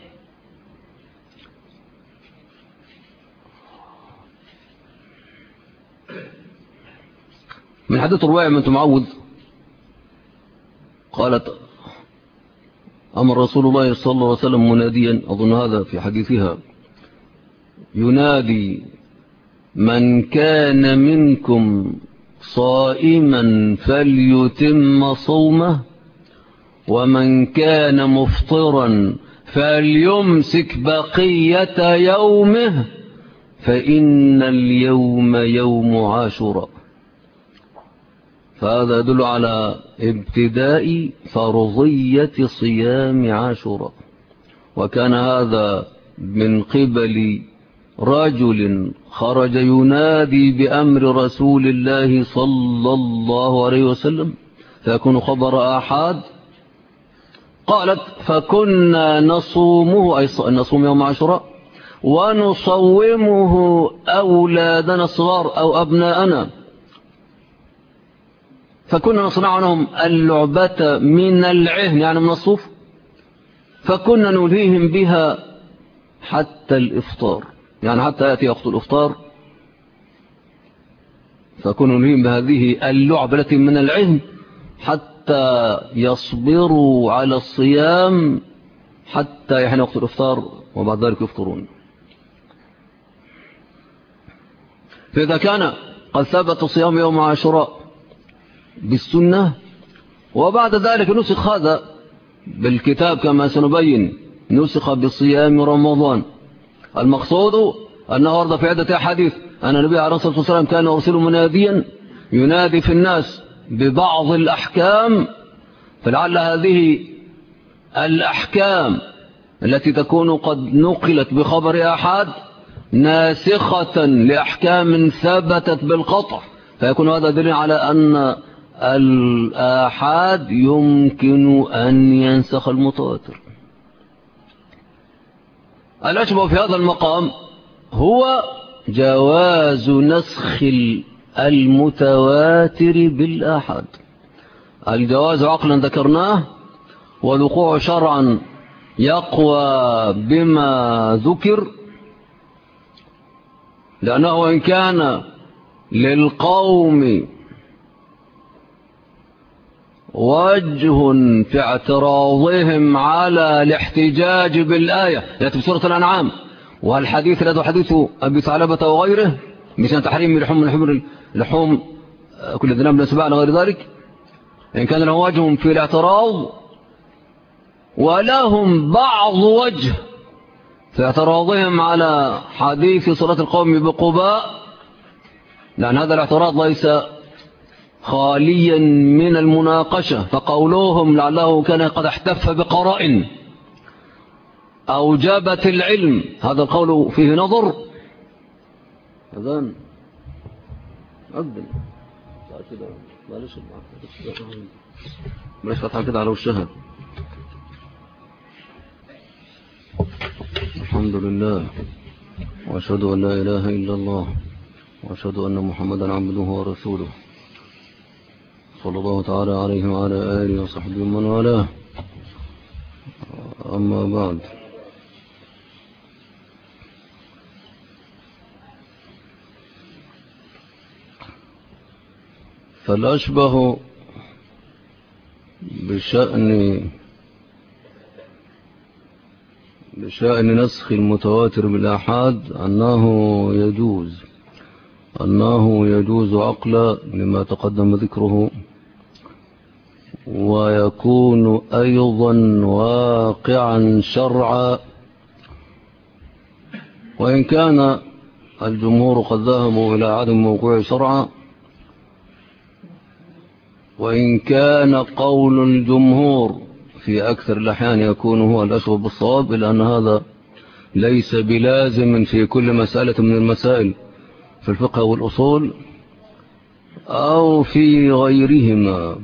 من حديث رواية بنت معوذ قالت أمر رسول الله صلى الله عليه وسلم مناديا أظن هذا في حديثها ينادي من كان منكم صائما فليتم صومه ومن كان مفطرا فليمسك بقية يومه فإن اليوم يوم عاشوراء. فهذا يدل على ابتداء فرضية صيام عاشوراء وكان هذا من قبل رجل خرج ينادي بأمر رسول الله صلى الله عليه وسلم فيكون خبر آحاد. قالت فكنا نصومه أي نصوم يوم عاشوراء ونصومه أولادنا الصغار أو أبناءنا فكنا نصنع لهم اللعبة من العهن يعني من الصوف فكنا نلهيهم بها حتى الإفطار يعني حتى يأتي وقت الإفطار فكنا نلهيهم بهذه اللعبة التي من العهن حتى يصبروا على الصيام حتى يحين وقت الإفطار وبعد ذلك يفطرون. فإذا كان قد ثبت صيام يوم عاشوراء بالسنة وبعد ذلك نسخ هذا بالكتاب كما سنبين نسخ بصيام رمضان المقصود أنه ورد في عدة أحاديث أن النبي عليه الصلاة والسلام كان يرسل مناديا ينادي في الناس ببعض الأحكام فلعل هذه الأحكام التي تكون قد نقلت بخبر أحد ناسخة لأحكام ثبتت بالقطع فيكون هذا دليل على أن الآحاد يمكن أن ينسخ المتواتر. الأشبه في هذا المقام هو جواز نسخ المتواتر بالآحاد. الجواز عقلا ذكرناه والوقوع شرعا يقوى بما ذكر لأنه إن كان للقوم وجه في اعتراضهم على الاحتجاج بالآية التي في سورة الأنعام والحديث الذي حديث أبي ثعلبة وغيره مثل تحريم لحوم كل ذنب من السباع لغير ذلك إن كان لهم وجه في الاعتراض ولهم بعض وجه في اعتراضهم على حديث صلاة القوم بقباء لأن هذا الاعتراض ليس خاليا من المناقشة فقولهم لعله كان قد احتف بقرائن أوجبت العلم هذا القول فيه نظر. أذان أقبل بلاش فتحة كده على وشها. الحمد لله وأشهد أن لا إله إلا الله وأشهد أن محمدا عبده ورسوله صلى الله تعالى عليه وعلى آله وصحبه ومن والاه. أما بعد فالأشبه بشأن نسخ المتواتر بالآحاد أنه يجوز عقلا لما تقدم ذكره ويكون أيضا واقعا شرعا وإن كان الجمهور قد ذهبوا إلى عدم وقوع شرعا وإن كان قول الجمهور في أكثر الأحيان يكون هو الأشبه بالصواب إلا أن هذا ليس بلازم في كل مسألة من المسائل في الفقه والأصول أو في غيرهما.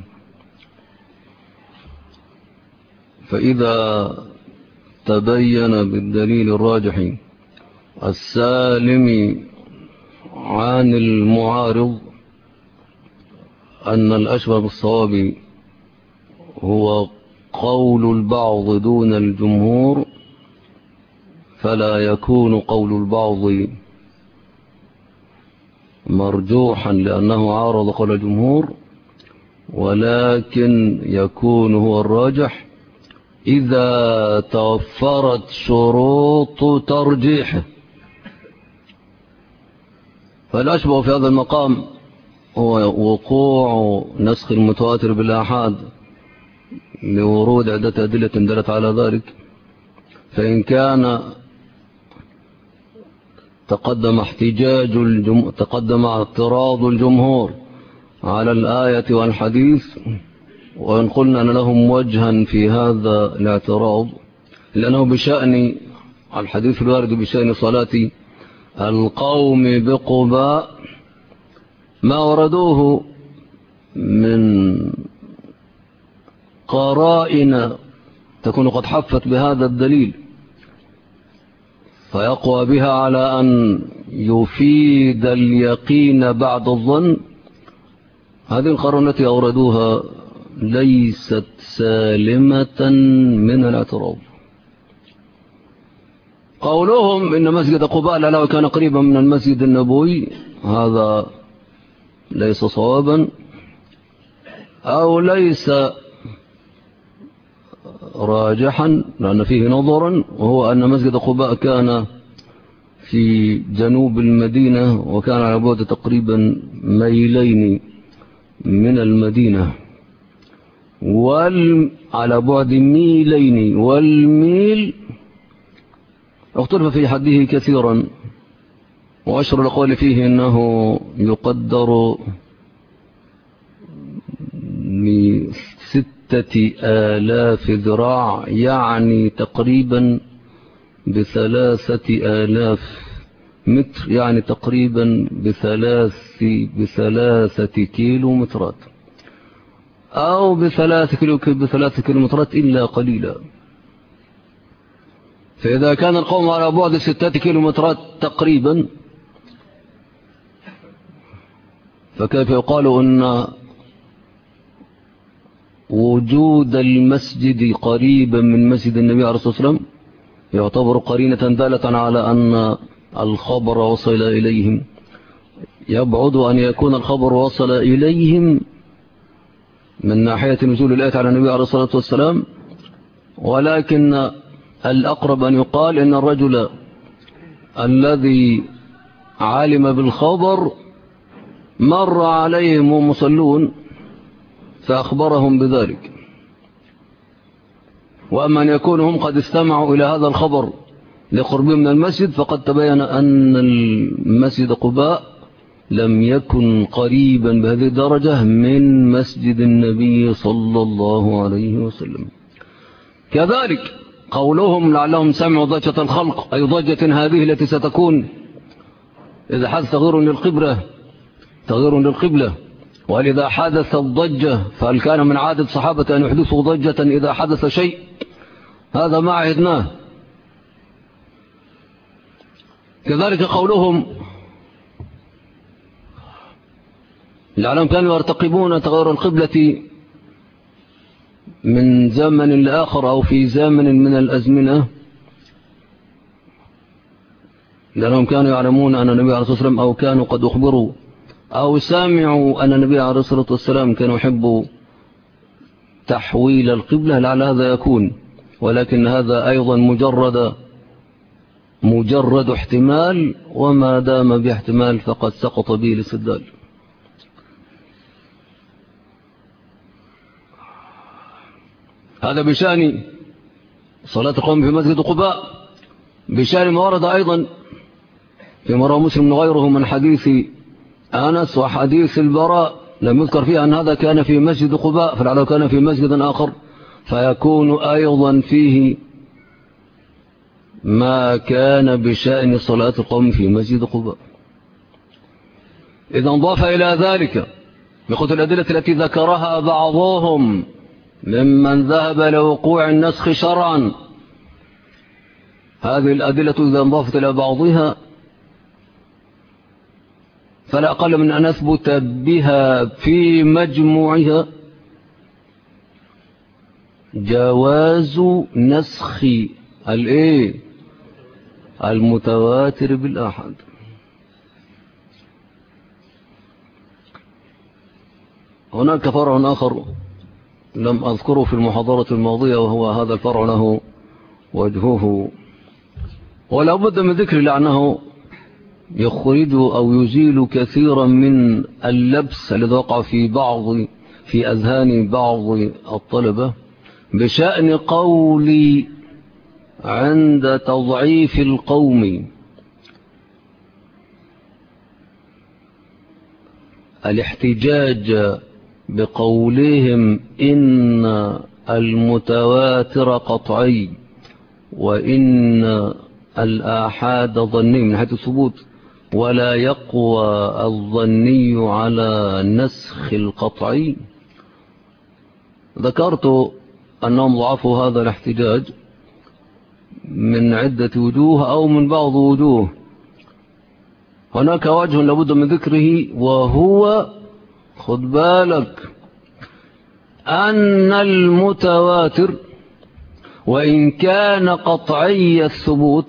فإذا تبين بالدليل الراجح السالم عن المعارض أن الأشبه بالصواب هو قول البعض دون الجمهور، فلا يكون قول البعض مرجوحا لأنه عارض قول الجمهور، ولكن يكون هو الراجح إذا توفرت شروط ترجيحه. فالأشبه في هذا المقام هو وقوع نسخ المتواتر بالآحاد لورود عدة أدلة دلت على ذلك. فإن كان تقدم اعتراض الجمهور على الآية والحديث، وإن قلنا أن لهم وجها في هذا الاعتراض لأنه بشأن الحديث الوارد بشأن صلاة القوم بقباء ما وردوه من قرائن تكون قد حفت بهذا الدليل، فيقوى بها على أن يفيد اليقين بعد الظن. هذه القرائن التي أوردوها ليست سالمة من الاعتراض. قولهم إن مسجد قباء لو كان قريبا من المسجد النبوي هذا ليس صوابا، أو ليس راجحا لأن فيه نظرا، وهو أن مسجد قباء كان في جنوب المدينة وكان على بعد تقريبا ميلين من المدينة، على بعد ميلين، والميل اختلف في حده كثيرا، وأشهر الأقوال فيه أنه يقدر ب6,000 ذراع، يعني تقريبا ب3,000 متر، يعني تقريبا ب3 كيلو مترات، أو ب3 كيلو مترات إلا قليلا. فإذا كان القوم على بعد 6 كيلو مترات تقريبا، فكيف يقال أن وجود المسجد قريبا من مسجد النبي عليه الصلاة والسلام يعتبر قرينة دالة على أن الخبر وصل إليهم؟ يبعد أن يكون الخبر وصل إليهم من ناحية نزول الآية على النبي عليه الصلاة والسلام، ولكن الأقرب أن يقال إن الرجل الذي علم بالخبر مر عليهم ومصلون فأخبرهم بذلك. وأما أن يكونوا هم قد استمعوا إلى هذا الخبر لقربهم من المسجد، فقد تبين أن المسجد قباء لم يكن قريبا بهذه الدرجة من مسجد النبي صلى الله عليه وسلم. كذلك قولهم لعلهم سمعوا ضجة الخلق، أي ضجة هذه التي ستكون إذا حدث تغيير للقبلة، وهل إذا حدث الضجة فهل كان من عادة الصحابة أن يحدثوا ضجة إذا حدث شيء؟ هذا ما عهدناه. كذلك قولهم لعلهم كانوا يرتقبون تغير القبلة من زمن لآخر أو في زمن من الأزمنة، لأنهم كانوا يعلمون أن النبي عليه الصلاة والسلام أو كانوا قد أخبروا أو سامعوا أن النبي عليه الصلاة والسلام كان يحب تحويل القبلة، لعل هذا يكون، ولكن هذا أيضا مجرد احتمال، وما دام باحتمال فقد سقط به الاستدلال. هذا بشأن صلاة القوم في مسجد قباء. بشأن ما ورد أيضا في رواه مسلم وغيره من حديث أنس وحديث البراء، لم يذكر فيه أن هذا كان في مسجد قباء، فلعله كان في مسجد آخر، فيكون أيضا فيه ما كان بشأن صلاة القوم في مسجد قباء. إذا انضاف إلى ذلك بخذ الأدلة التي ذكرها بعضهم ممن ذهب لوقوع النسخ شرعا، هذه الأدلة إذا انضافت إلى بعضها فلا أقل من أن نثبت بها في مجموعها جواز نسخ المتواتر بالآحاد. هناك فرع آخر لم أذكره في المحاضرة الماضية، وهو هذا الفرع له وجهه ولا بد من ذكر، لأنه يخرج أو يزيل كثيرا من اللبس الذي وقع في أذهان بعض الطلبة بشأن قولي عند تضعيف القوم الاحتجاج بقولهم إن المتواتر قطعي وإن الآحاد ظني من حيث الثبوت، ولا يقوى الظني على نسخ القطعي. ذكرت أنهم ضعفوا هذا الاحتجاج من عدة وجوه أو من بعض وجوه. هناك وجه لابد من ذكره، وهو خد بالك أن المتواتر وإن كان قطعي الثبوت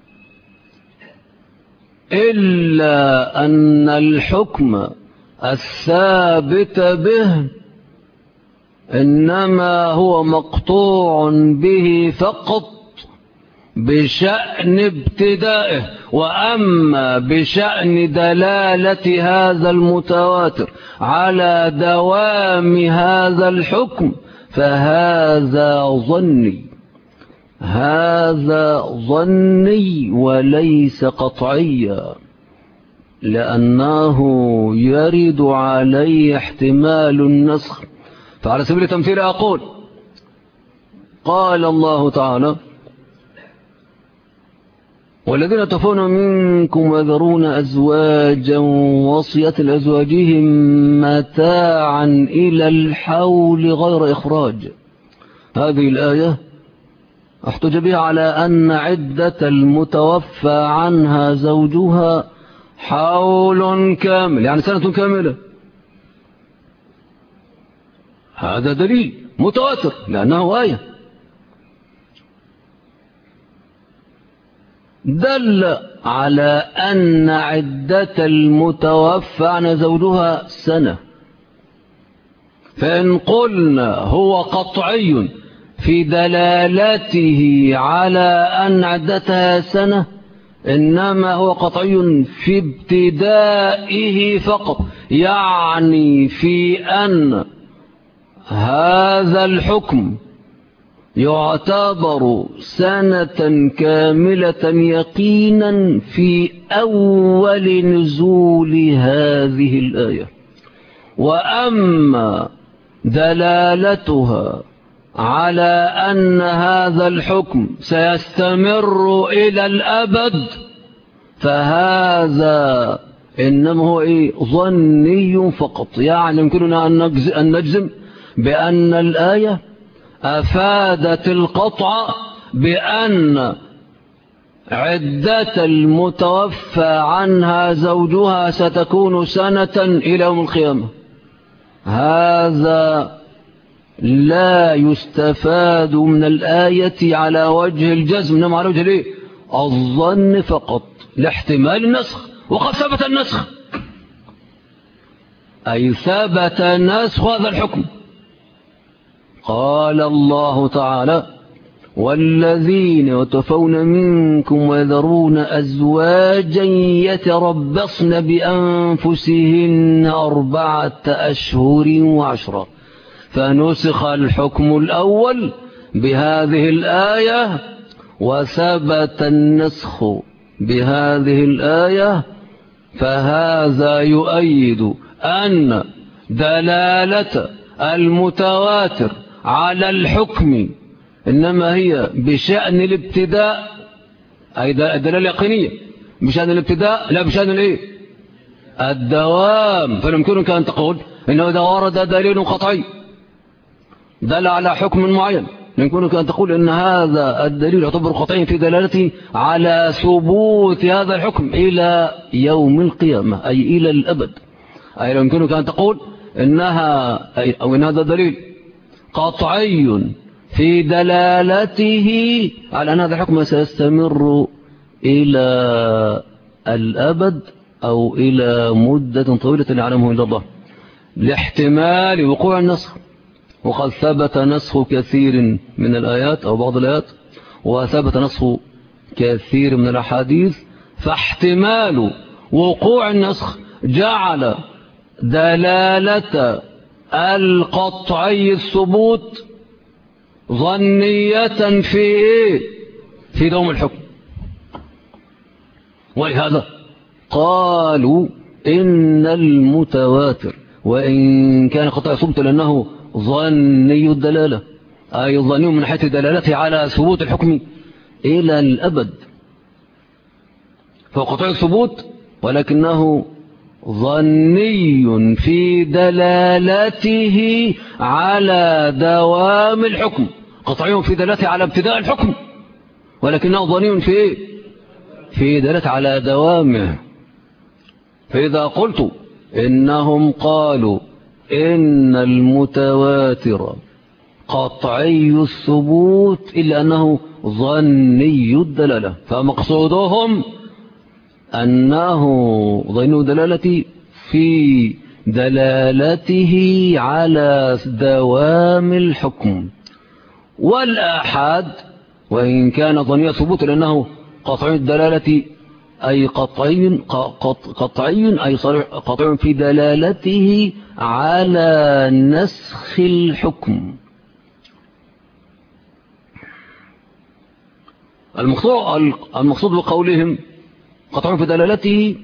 إلا أن الحكم الثابت به إنما هو مقطوع به فقط بشأن ابتدائه، وأما بشأن دلالة هذا المتواتر على دوام هذا الحكم فهذا ظني وليس قطعيا، لأنه يرد عليه احتمال النسخ. فعلى سبيل التمثيل أقول قال الله تعالى والذين توفون منكم ويذرون أزواجا وصية لأزواجهم متاعا إلى الحول غير إخراج. هذه الآية احتج بها على أن عدة المتوفى عنها زوجها حول كامل، يعني سنة كاملة. هذا دليل متواتر لأنه آية دل على أن عدة المتوفى عن زوجها سنة. فإن قلنا هو قطعي في دلالته على أن عدتها سنة، إنما هو قطعي في ابتدائه فقط، يعني في أن هذا الحكم يعتبر سنة كاملة يقينا في أول نزول هذه الآية. وأما دلالتها على أن هذا الحكم سيستمر إلى الأبد فهذا إنما هو ظني فقط. يعني يمكننا أن نجزم بأن الآية أفادت القطع بأن عدة المتوفى عنها زوجها ستكون سنة إلى يوم القيامة. هذا لا يستفاد من الآية على وجه الجزم، إنما على وجه الظن فقط لاحتمال النسخ. وقد ثبت النسخ، أي ثبت نسخ هذا الحكم. قال الله تعالى والذين يتوفون منكم ويذرون أزواجا يتربصن بأنفسهن 4 أشهر و10. فنسخ الحكم الأول بهذه الآية وثبت النسخ بهذه الآية، فهذا يؤيد أن دلالة المتواتر على الحكم إنما هي بشأن الابتداء، أي دلالة يقينية بشأن الابتداء لا بشأن الدوام. فيمكنك أن تقول إنه إذا ورد دليل قطعي دل على حكم معين، يمكنك أن تقول إن هذا الدليل يعتبر قطعي في دلالته على ثبوت هذا الحكم إلى يوم القيامة، أي إلى الأبد. أي يمكنك أن تقول إنها أو إن هذا دليل قطعي في دلالته على أن هذا الحكم سيستمر إلى الأبد أو إلى مدة طويلة لا يعلمه إلا الله، لاحتمال وقوع النسخ. وقد ثبت نسخ كثير من الآيات أو بعض الآيات، وثبت نسخ كثير من الأحاديث، فاحتمال وقوع النسخ جعل دلالة القطعي الثبوت ظنية في دوم الحكم. ولهذا قالوا إن المتواتر وإن كان قطعي ثبوت لأنه ظني الدلالة، أي ظني من حيث دلالته على ثبوت الحكم إلى الأبد، فقطعي الثبوت ولكنه ظني في دلالته على دوام الحكم. قطعي في دلالته على ابتداء الحكم، ولكنه ظني في دلالته على دوامه. فإذا قلت إنهم قالوا إن المتواتر قطعي الثبوت إلا أنه ظني الدلالة، فمقصودهم أنه ظني دلالتي في دلالته على دوام الحكم. والآحاد وإن كان ظني الثبوت لأنه قطعي الدلالة أي قطعي أي صريح قطعي في دلالته على نسخ الحكم. المقصود بقولهم قطعي في دلالته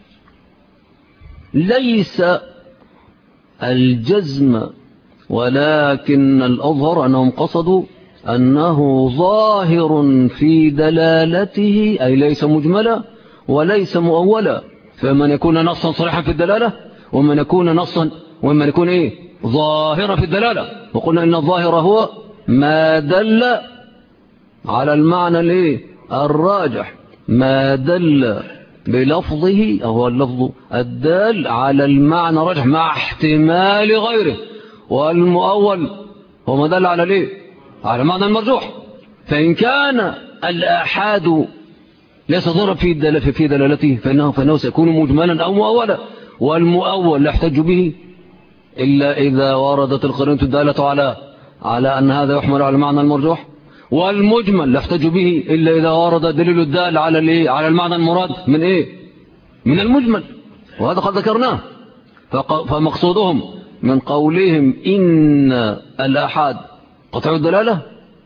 ليس الجزم، ولكن الأظهر أنهم قصدوا أنه ظاهر في دلالته، أي ليس مجملا وليس مؤولا. فمن يكون نصا صريحا في الدلالة، ومن يكون نصا ومن يكون ظاهرا في الدلالة. وقلنا إن الظاهر هو ما دل على المعنى الراجح، ما دل بلفظه أو هو اللفظ الدال على المعنى الراجح مع احتمال غيره. والمؤول هو ما دل على على المعنى المرجوح. فإن كان الآحاد ليس ظاهرا في دلالته فإنه سيكون مجملا أو مؤولا. والمؤول لا يحتج به إلا إذا وردت القرينة الدالة على أن هذا يحمل على المعنى المرجوح. والمجمل لا يحتج به إلا إذا ورد دليل الدال على المعنى المراد من المجمل، وهذا قد ذكرناه. فمقصودهم من قولهم إن الآحاد قطع الدلالة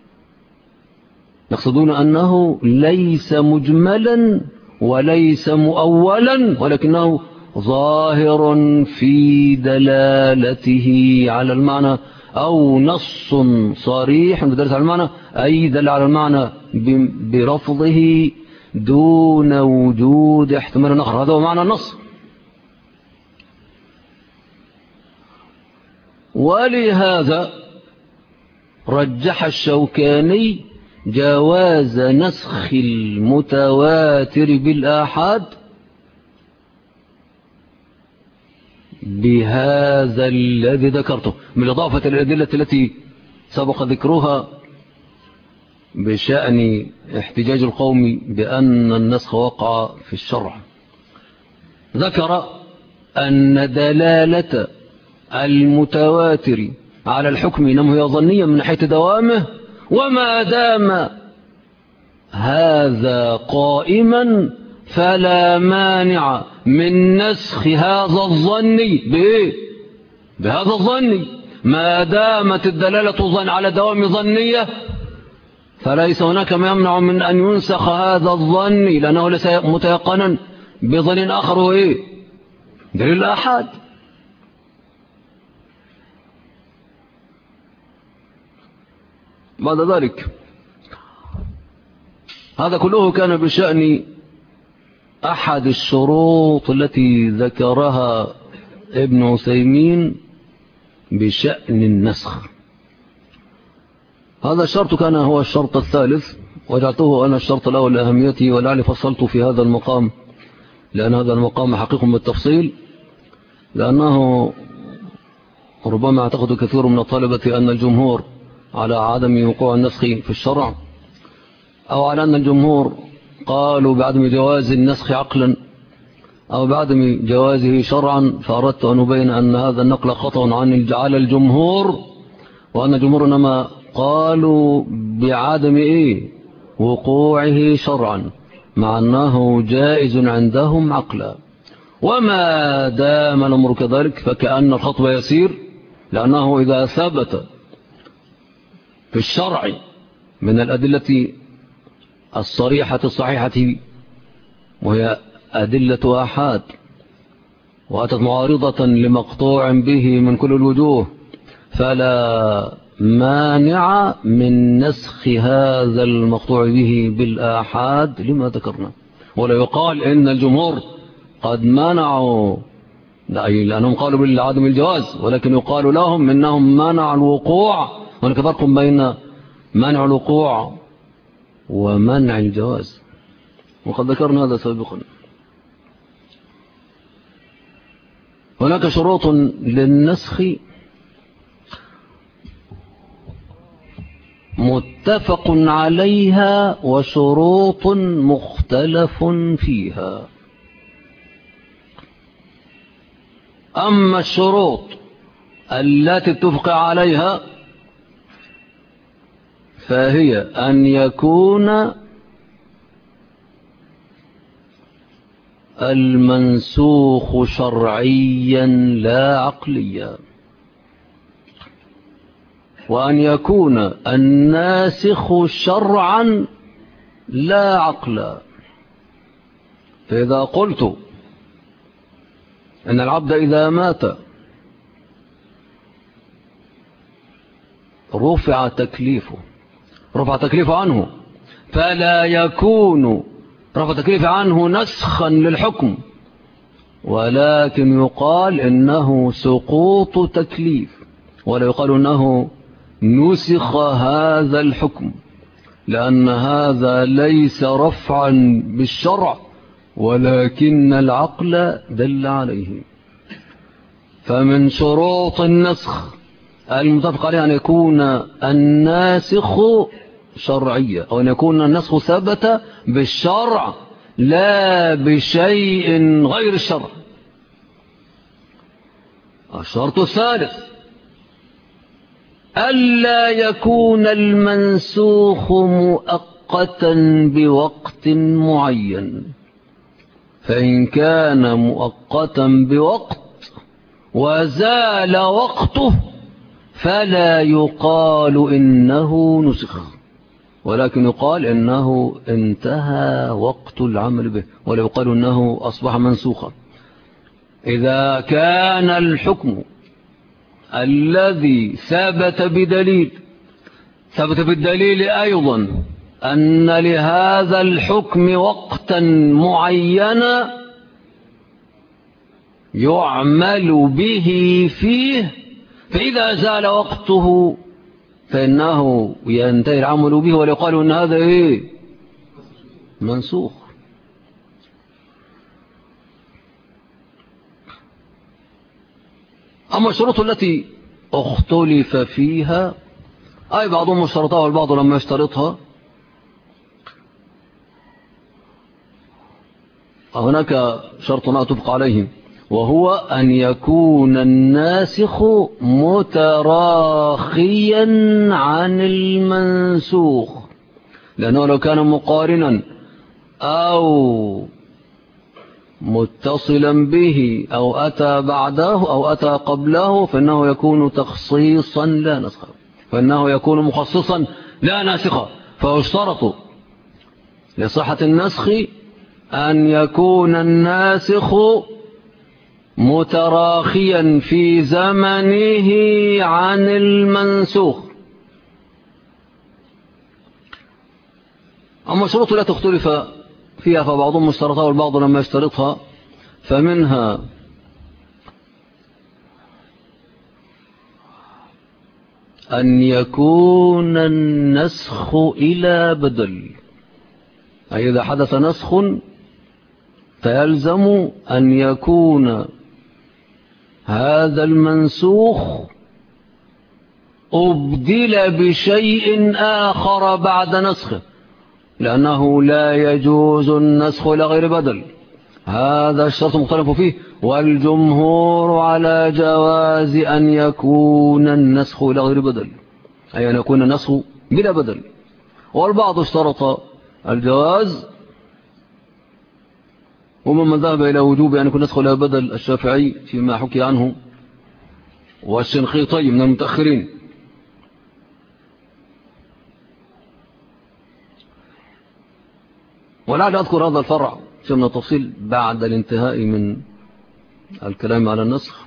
يقصدون أنه ليس مجملا وليس مؤولا، ولكنه ظاهر في دلالته على المعنى، أو نص صريح بدلالته على المعنى، أي دل على المعنى برفضه دون وجود احتمال آخر. هذا هو معنى النص. ولهذا رجح الشوكاني جواز نسخ المتواتر بالآحاد بهذا الذي ذكرته، من إضافة الأدلة التي سبق ذكرها بشأن احتجاج القوم بأن النسخ وقع في الشرع. ذكر أن دلالة المتواتر على الحكم إنما هي ظنية من حيث دوامه، وما دام هذا قائما فلا مانع من نسخ هذا الظن بهذا الظن. ما دامت الدلالة على دوام ظنية فليس هناك ما يمنع من أن ينسخ هذا الظن، لأنه ليس متيقنا بظن آخر هو دليل الآحاد. بعد ذلك هذا كله كان بشأن أحد الشروط التي ذكرها ابن عثيمين بشأن النسخ. هذا الشرط كان هو الشرط الثالث، وجعلته أنا الشرط الأول لأهميته، ولعلي فصلت في هذا المقام لأن هذا المقام حقيق بالتفصيل، لأنه ربما اعتقد كثير من الطلبة أن الجمهور على عدم وقوع النسخ في الشرع، أو على أن الجمهور قالوا بعدم جواز النسخ عقلا أو بعدم جوازه شرعا. فأردت أن أبين أن هذا النقل خطأ على الجمهور، وأن الجمهور إنما قالوا بعدم وقوعه شرعا، مع أنه جائز عندهم عقلا. وما دام الأمر كذلك فكأن الخطب يسير، لأنه إذا ثبت في الشرع من الأدلة الصريحة الصحيحة، وهي أدلة آحاد وأتت معارضة لمقطوع به من كل الوجوه، فلا مانع من نسخ هذا المقطوع به بالآحاد لما ذكرنا. ولا يقال إن الجمهور قد منعوا لأنهم قالوا بالعدم الجواز، ولكن يقال لهم إنهم منع الوقوع. هناك فرق بين منع الوقوع ومنع الجواز، وقد ذكرنا هذا سابقا. هناك شروط للنسخ متفق عليها وشروط مختلف فيها. أما الشروط التي اتفق عليها فهي أن يكون المنسوخ شرعيا لا عقليا، وأن يكون الناسخ شرعا لا عقلا. فإذا قلت أن العبد إذا مات رفع تكليفه عنه، فلا يكون رفع تكليف عنه نسخا للحكم، ولكن يقال إنه سقوط تكليف، ولا يقال إنه نسخ هذا الحكم، لأن هذا ليس رفعا بالشرع ولكن العقل دل عليه. فمن شروط النسخ المتفق عليه أن يكون الناسخ شرعية، أو أن يكون النسخ ثبت بالشرع لا بشيء غير الشرع. الشرط الثالث ألا يكون المنسوخ مؤقتا بوقت معين، فإن كان مؤقتا بوقت وزال وقته فلا يقال إنه نسخ، ولكن يقال إنه انتهى وقت العمل به، ولا يقال إنه أصبح منسوخا. إذا كان الحكم الذي ثبت بالدليل أيضا أن لهذا الحكم وقتا معينا يعمل به فيه، فإذا زال وقته فإنه ينتهي العمل به، ولا يقال أن هذا منسوخ. أما الشروط التي اختلف فيها أي بعضهم اشترطها والبعض لم يشترطها. هناك شرط أتفق عليه، وهو أن يكون الناسخ متراخيا عن المنسوخ، لأنه لو كان مقارنا أو متصلا به أو أتى بعده أو أتى قبله فإنه يكون تخصيصا لا نسخا، فإنه يكون مخصصا لا ناسخا. فاشترط لصحة النسخ أن يكون الناسخ متراخيا في زمنه عن المنسوخ. أما الشروط لا تختلف فيها فبعضهم مشترطها والبعض لما يشترطها. فمنها أن يكون النسخ إلى بدل، أي إذا حدث نسخ فيلزم أن يكون هذا المنسوخ أبدل بشيء آخر بعد نسخه، لأنه لا يجوز النسخ إلى غير بدل. هذا الشرط مختلف فيه، والجمهور على جواز أن يكون النسخ إلى غير بدل، أي أن يكون النسخ بلا بدل. والبعض اشترط الجواز، ومن ذهب إلى وجوب أن يكون النسخ إلى بدل الشافعي فيما حكي عنه والشنقيطي من المتأخرين. ولعل أذكر هذا الفرع من التفصيل بعد الانتهاء من الكلام على النسخ،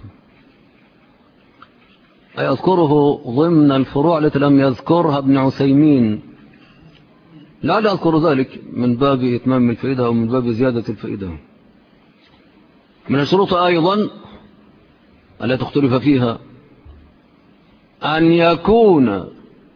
أي أذكره ضمن الفروع التي لم يذكرها ابن عثيمين، لعل أذكر ذلك من باب إتمام الفائدة أو من باب زيادة الفائدة. من الشروط أيضا التي اختلف فيها أن يكون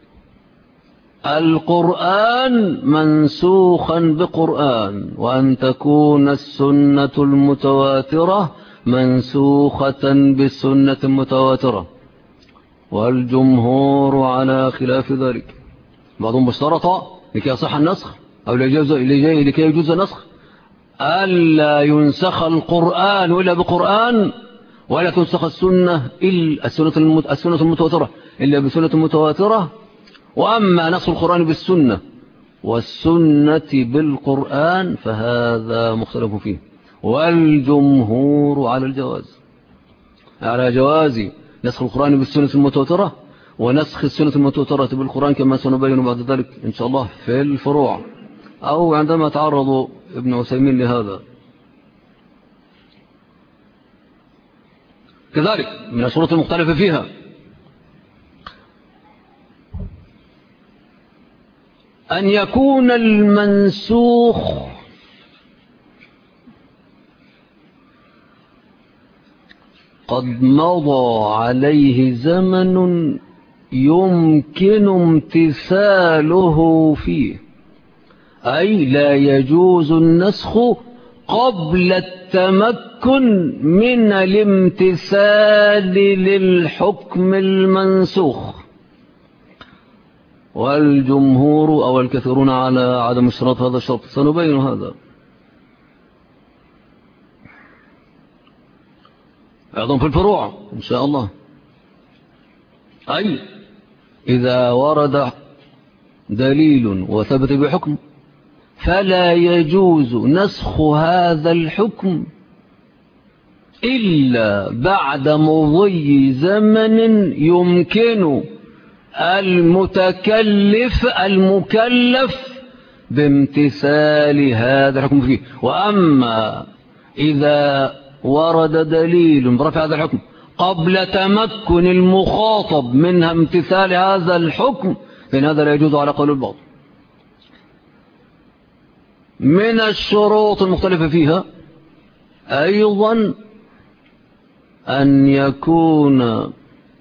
القرآن منسوخا بقرآن، وأن تكون السنة المتواترة منسوخة بالسنة المتواترة، والجمهور على خلاف ذلك. بعضهم اشترط لكي يصح النسخ أو لكي يجوز النسخ ألا ينسخ القرآن إلا بقرآن، ولا تنسخ السنة المتواترة إلا بسنة متواترة. وأما نسخ القرآن بالسنة والسنة بالقرآن فهذا مختلف فيه، والجمهور على الجواز، على جواز نسخ القرآن بالسنة المتواترة ونسخ السنة المتواترة بالقرآن، كما سنبين بعد ذلك إن شاء الله في الفروع أو عندما تعرض ابن عثيمين لهذا. كذلك من الشروط المختلفة فيها أن يكون المنسوخ قد مضى عليه زمن يمكن امتثاله فيه، أي لا يجوز النسخ قبل التمكن من الامتثال للحكم المنسوخ. والجمهور أو الكثيرون على عدم اشتراط هذا الشرط، سنبين هذا أيضا في الفروع إن شاء الله. أي إذا ورد دليل وثبت بحكم فلا يجوز نسخ هذا الحكم إلا بعد مضي زمن يمكن المكلف بامتثال هذا الحكم فيه. وأما إذا ورد دليل برفع هذا الحكم قبل تمكن المخاطب منها امتثال هذا الحكم فإن هذا لا يجوز على قول البعض. من الشروط المختلفة فيها أيضا أن يكون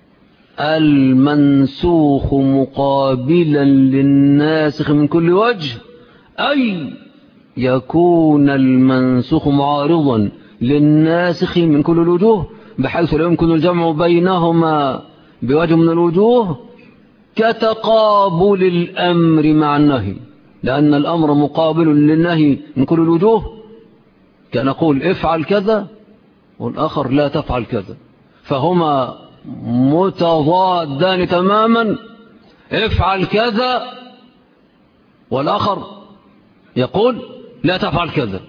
المنسوخ مقابلا للناسخ من كل وجه، أي يكون المنسوخ معارضا للناسخ من كل الوجوه، بحيث لا يمكن الجمع بينهما بوجه من الوجوه، كتقابل الأمر مع النهي، لأن الأمر مقابل للنهي من كل الوجوه، كنقول افعل كذا والآخر لا تفعل كذا، فهما متضادان تماما، افعل كذا والآخر يقول لا تفعل كذا،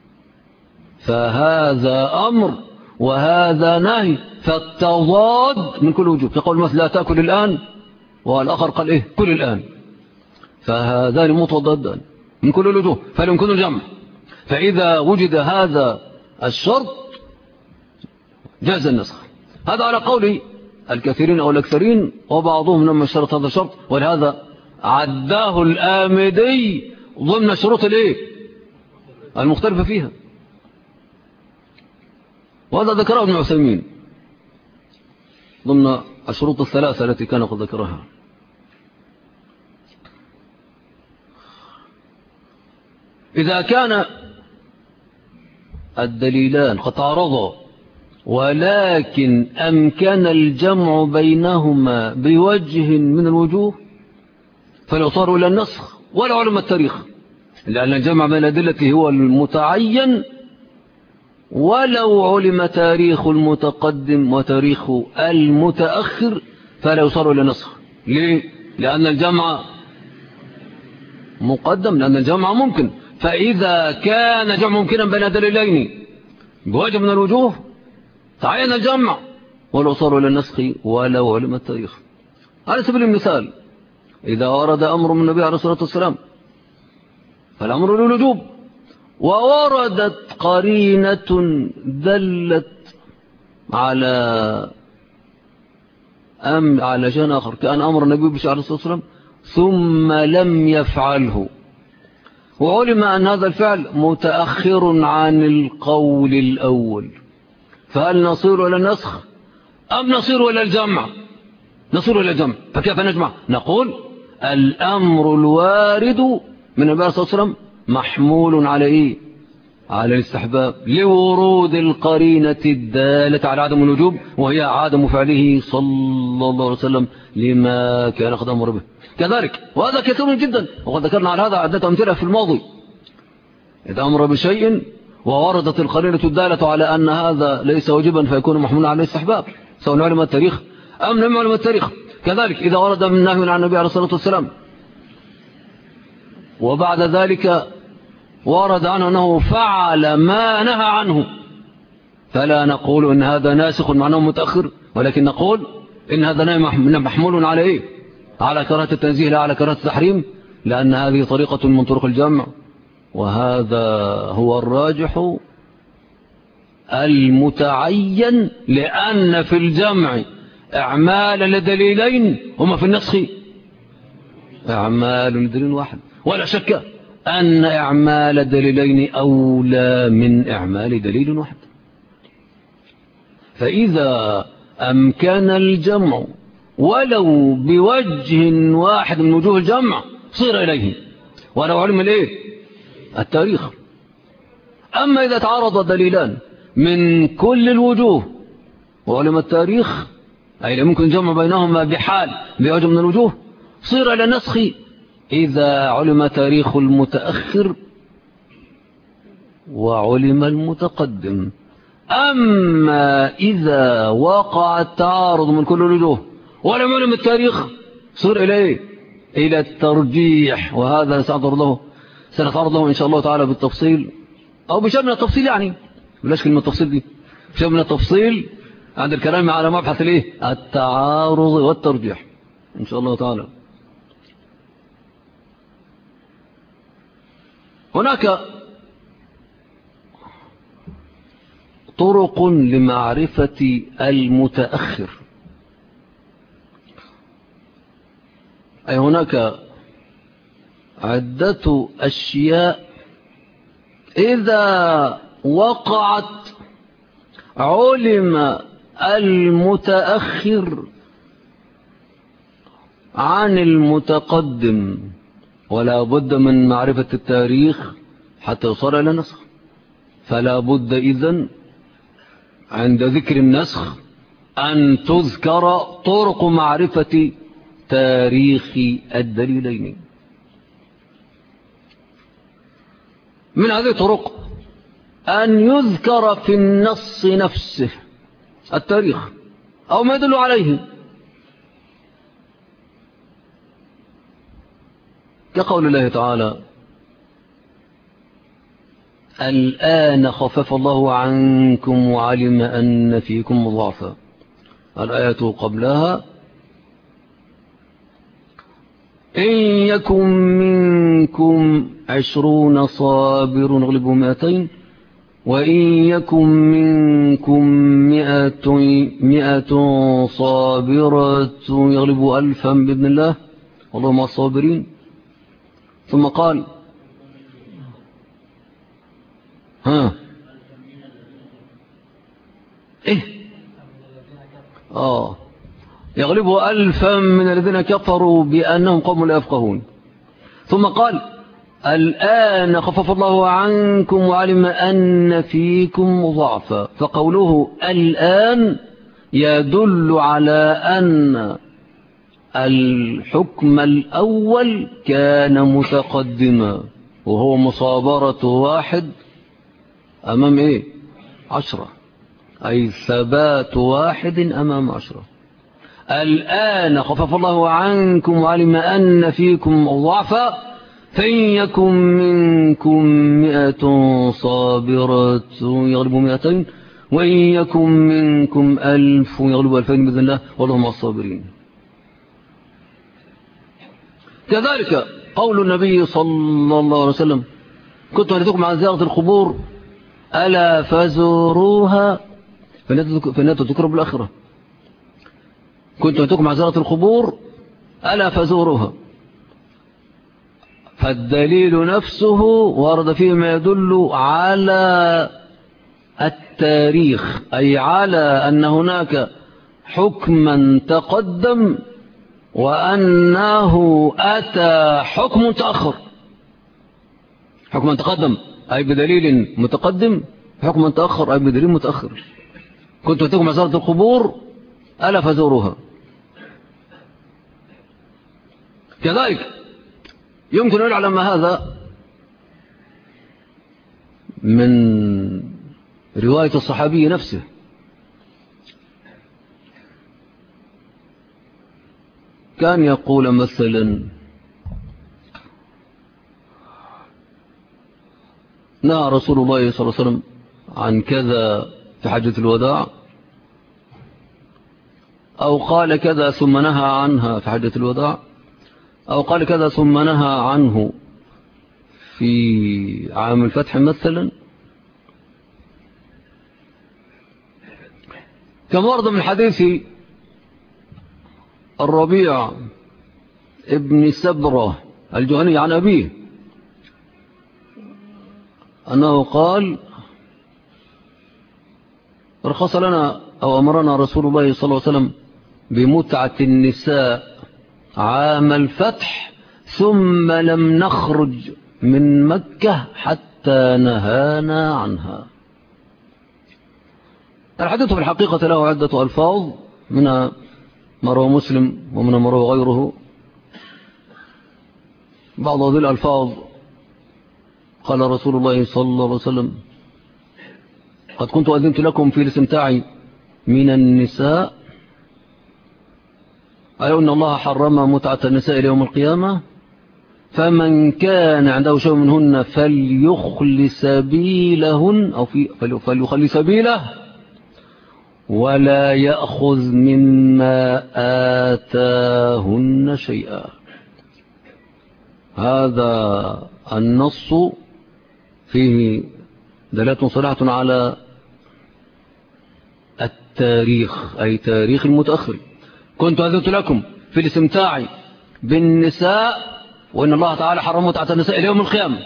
فهذا أمر وهذا نهي، فالتضاد من كل وجوه. يقول مثلا لا تأكل الآن والآخر قال إيه كل الآن، فهذان متضادان من كل الوجوه فلا يمكن الجمع. فإذا وجد هذا الشرط جاز النسخ. هذا على قول الكثيرين أو الأكثرين، وبعضهم لما اشترط هذا الشرط، ولهذا عداه الآمدي ضمن شروط الايه المختلفة فيها. وهذا ذكره ابن عثيمين ضمن الشروط الثلاثة التي كان قد ذكرها. إذا كان الدليلان قد تعارضا ولكن أمكن الجمع بينهما بوجه من الوجوه فلو صاروا إلى النسخ ولا علم التاريخ، لأن الجمع بين الأدلة هو المتعين ولو علم تاريخ المتقدم وتاريخ المتأخر فلا يصار إلى نسخ. ليه؟ لأن الجمع مقدم، لأن الجمع ممكن. فإذا كان جمع ممكنا بين دليلين بوجه من الوجوه تعين الجمع ولو صار إلى النسخ ولو علم التاريخ. على سبيل المثال إذا ورد أمر من النبي عليه الصلاة والسلام فالأمر للوجوب، ووردت قرينة دلت على شيء آخر كأن أمر النبي بشيء عليه الصلاة والسلام ثم لم يفعله، وعلم أن هذا الفعل متأخر عن القول الأول، فهل نصير إلى النسخ أم نصير إلى الجمع؟ نصير إلى الجمع. فكيف نجمع؟ نقول الأمر الوارد من النبي صلى الله عليه وسلم محمول على إيه؟ على الاستحباب لورود القرينة الدالة على عدم الوجوب وهي عدم فعله صلى الله عليه وسلم لما كان قد أمر به. كذلك وهذا كثير جدا، وقد ذكرنا على هذا عدة أمثلة في الماضي. إذا أمر بشيء ووردت القرينة الدالة على أن هذا ليس واجبا فيكون محمولا على الاستحباب سواء علم التاريخ أم لم يعلم التاريخ. كذلك إذا ورد من نهي عن النبي عليه الصلاة والسلام وبعد ذلك ورد عنه أنه فعل ما نهى عنه فلا نقول إن هذا ناسخ معناه متأخر، ولكن نقول إن هذا نهي محمول على إيه؟ على كراهة التنزيه لا على كراهة التحريم، لأن هذه طريقة من طرق الجمع، وهذا هو الراجح المتعين، لأن في الجمع أعمال لدليلين هما في النسخ أعمال لدليل واحد، ولا شك أن أعمال دليلين أولى من أعمال دليل واحد. فإذا أمكن الجمع ولو بوجه واحد من وجوه الجمع صير إليه ولو علم الإيه؟ التاريخ. أما إذا تعارض دليلان من كل الوجوه وعلم التاريخ أي ممكن الجمع بينهما بحال بوجه من الوجوه صير إلى نسخ إذا علم تاريخ المتأخر وعلم المتقدم. أما إذا وقع التعارض من كل الوجوه ولم يعلم التاريخ صير إليه إلى الترجيح، وهذا سنتعرض له إن شاء الله تعالى بالتفصيل أو بشيء من التفصيل، يعني بلاش كلمة التفصيل دي، بشيء من التفصيل عند الكلام على مبحث الإيه؟ التعارض والترجيح إن شاء الله تعالى. هناك طرق لمعرفة المتأخر، أي هناك عدة أشياء إذا وقعت علم المتأخر عن المتقدم، ولا بد من معرفة التاريخ حتى يصار إلى نسخ. فلا بد إذن عند ذكر النسخ أن تذكر طرق معرفة تاريخ الدليلين. من هذه الطرق أن يذكر في النص نفسه التاريخ أو ما يدل عليه، كقول الله تعالى الآن خفف الله عنكم وعلم أن فيكم ضعفا. الآية قبلها إن يكن منكم 20 صابر يغلبوا 200 وإن يكن منكم 100 صابرة يغلبوا 1000 بإذن الله والله مع الصابرين. ثم قال ها إيه يغلبوا 1000 من الذين كفروا بأنهم قوم لا يفقهون. ثم قال الآن خفف الله عنكم وعلم أن فيكم ضعفا. فقوله الآن يدل على أن الحكم الأول كان متقدما، وهو مصابرة 1 أمام 10، أي ثبات 1 أمام 10. الآن خفف الله عنكم وعلم أن فيكم ضعفا فإن يكن منكم 100 صابرة يغلبوا 200، وإن يكن منكم 1000 يغلبوا 2000 بإذن الله والله مع الصابرين. كذلك قول النبي صلى الله عليه وسلم كنت أريدكم عن زيارة القبور ألا فزوروها فإنها تذكر بالآخرة. كنت أريدكم عن زيارة القبور ألا فزوروها، فالدليل نفسه ورد فيه ما يدل على التاريخ، أي على أن هناك حكما تقدم وأنه أتى حكم تأخر. حكما تقدم أي بدليل متقدم، حكما تأخر أي بدليل متأخر. كنت أتيكم زيارة القبور ألا فزوروها. كذلك يمكن أن يعلم هذا من رواية الصحابي نفسه. كان يقول مثلا نهى رسول الله صلى الله عليه وسلم عن كذا في حجة الوداع، أو قال كذا ثم نهى عنها في حجة الوداع، أو قال كذا ثم نهى عنه في عام الفتح مثلا. كما ورد من حديث الربيع ابن سبرة الجهني عن أبيه أنه قال رخص لنا أو أمرنا رسول الله صلى الله عليه وسلم بمتعة النساء عام الفتح ثم لم نخرج من مكة حتى نهانا عنها. الحديث في الحقيقة له عدة ألفاظ، منها ما رواه مسلم ومنها ما رواه غيره. بعض هذه الألفاظ قال رسول الله صلى الله عليه وسلم قد كنت أذنت لكم في الاستمتاع من النساء، أي أن الله حرم متعة النساء يوم القيامة، فمن كان عنده شيء منهن فليخل سبيلهن أو فليخل سبيله ولا يأخذ مما آتاهن شيئا. هذا النص فيه دلالة صريحة على التاريخ، أي تاريخ المتأخر. كنت أذنت لكم في الاستمتاع بالنساء وإن الله تعالى حرم متعة النساء إلى يوم القيامة،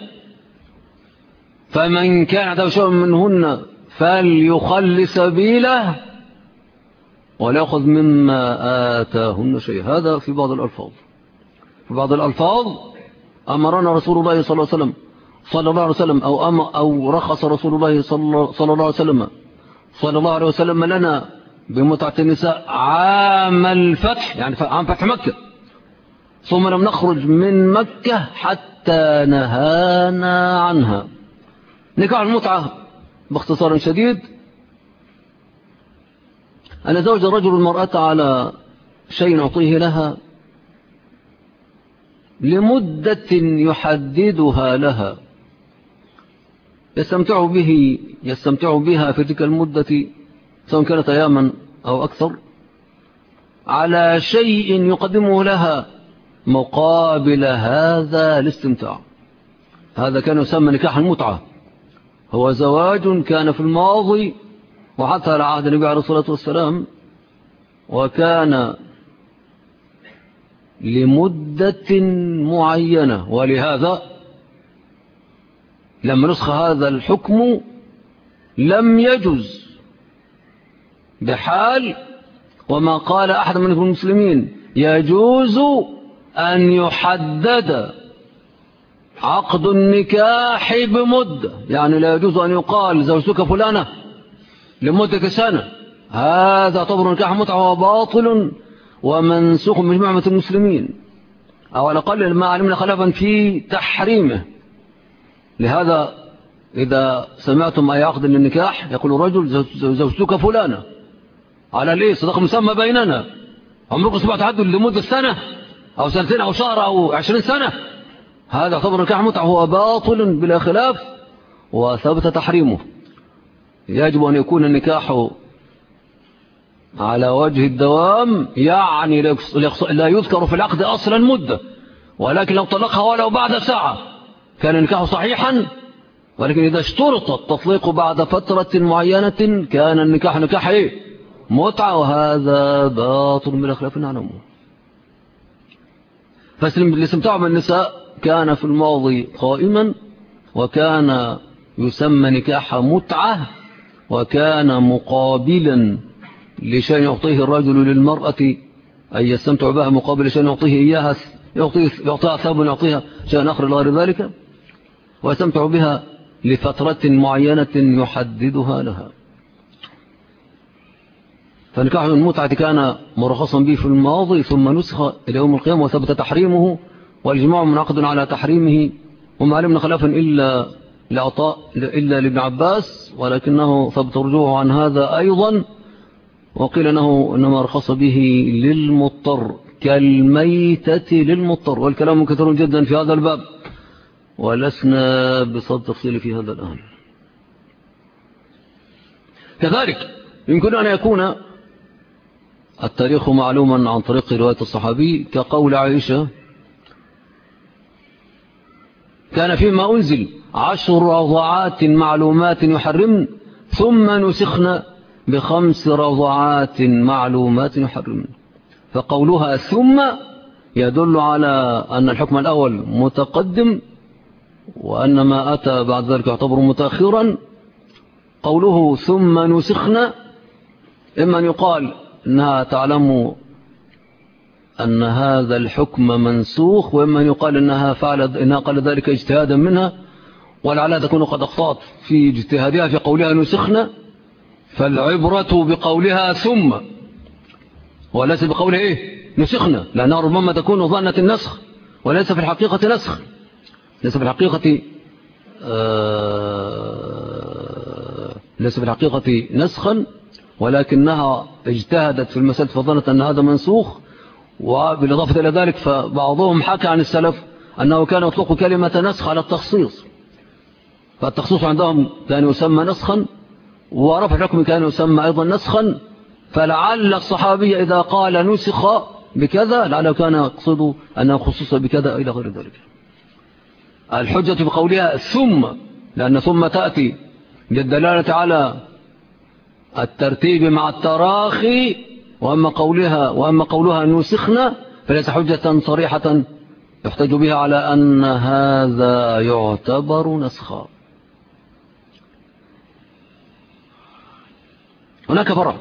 فمن كان عنده شيء منهن فليخل سبيله ولا يأخذ مما آتاهن شيء. هذا في بعض الألفاظ. في بعض الألفاظ أمرنا رسول الله صلى الله عليه وسلم أو رخص رسول الله صلى الله عليه وسلم لنا بمتعة النساء عام الفتح، يعني عام فتح مكة، ثم لم نخرج من مكة حتى نهانا عنها. نكاح المتعة باختصار شديد أن زوج الرجل المرأة على شيء يعطيه لها لمدة يحددها لها يستمتع بها في تلك المدة سواء كانت أياما أو أكثر، على شيء يقدمه لها مقابل هذا الاستمتاع. هذا كان يسمى نكاح المتعة. هو زواج كان في الماضي وحتى على عهد النبي عليه الصلاة والسلام، وكان لمدة معينة، ولهذا لما نسخ هذا الحكم لم يجز بحال، وما قال أحد من المسلمين يجوز أن يحدد عقد النكاح بمدة، يعني لا يجوز أن يقال زوجتك فلانة لمدة سنة، هذا يعتبر نكاح متعة وباطل ومنسوخ من جماعة المسلمين، أو على الأقل ما علمنا خلافا في تحريمه. لهذا إذا سمعتم أي عقد للنكاح يقول رجل زوجتك فلانة على ليه صدق مسمى بيننا، عمركم سمعت تعدد لمدة سنة أو سنتين أو شهر أو 20 سنة، هذا يعتبر نكاح متعة، هو باطل بلا خلاف وثبت تحريمه. يجب أن يكون النكاح على وجه الدوام، يعني لا يذكر في العقد أصلا مدة، ولكن لو طلقها ولو بعد ساعة كان النكاح صحيحا، ولكن إذا اشترط التطليق بعد فترة معينة كان النكاح نكاح متعة، وهذا باطل بلا خلاف نعلمه. فالاستمتاع بالنساء كان في الماضي قائما، وكان يسمى نكاح متعة، وكان مقابلا لشيء يعطيه الرجل للمرأة أن يستمتع بها مقابل شيء يعطيه إياها، يعطيها ثوب يعطيها شيء آخر غير ذلك، ويستمتع بها لفترة معينة يحددها لها. فنكاح المتعة كان مرخصا به في الماضي، ثم نسخ إلى يوم القيامة وثبت تحريمه، والجماع منعقد على تحريمه، وما علمنا خلافا إلا لابن عباس، ولكنه ثبت رجوعه عن هذا أيضا، وقيل أنه إنما رخص به للمضطر كالميتة للمضطر، والكلام كثير جدا في هذا الباب ولسنا بصد تفصيل في هذا الآن. كذلك يمكن أن يكون التاريخ معلوما عن طريق رواية الصحابي، كقول عائشة كان فيما أنزل 10 رضعات معلومات يحرمن ثم نسخن ب5 رضعات معلومات يحرمن. فقولها ثم يدل على أن الحكم الأول متقدم، وأن ما أتى بعد ذلك يعتبر متأخرا. قوله ثم نسخن إما أن يقال أنها تعلم أن هذا الحكم منسوخ، وإما أن يقال إنها قال ذلك اجتهادا منها، ولعلها تكون قد أخطأت في اجتهادها في قولها نسخن، فالعبرة بقولها ثم وليس بقولها نسخن، لأنها ربما تكون ظنة النسخ وليس في الحقيقة نسخ، ليس في الحقيقة نسخا، ولكنها اجتهدت في المسألة فظنت أن هذا منسوخ. وبالإضافة إلى ذلك فبعضهم حكى عن السلف أنه كان يطلق كلمة نسخ على التخصيص، فالتخصيص عندهم كان يسمى نسخا، ورفع الحكم كان يسمى أيضا نسخا، فلعل الصحابي إذا قال نسخ بكذا لعله كان يقصد أنه خصوصا بكذا إلى غير ذلك. الحجة بقولها ثم، لأن ثم تأتي للدلالة على الترتيب مع التراخي، وأما قولها نسخنا فليس حجة صريحة يحتج بها على أن هذا يعتبر نسخا. هناك فرع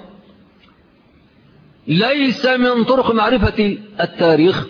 ليس من طرق معرفة التاريخ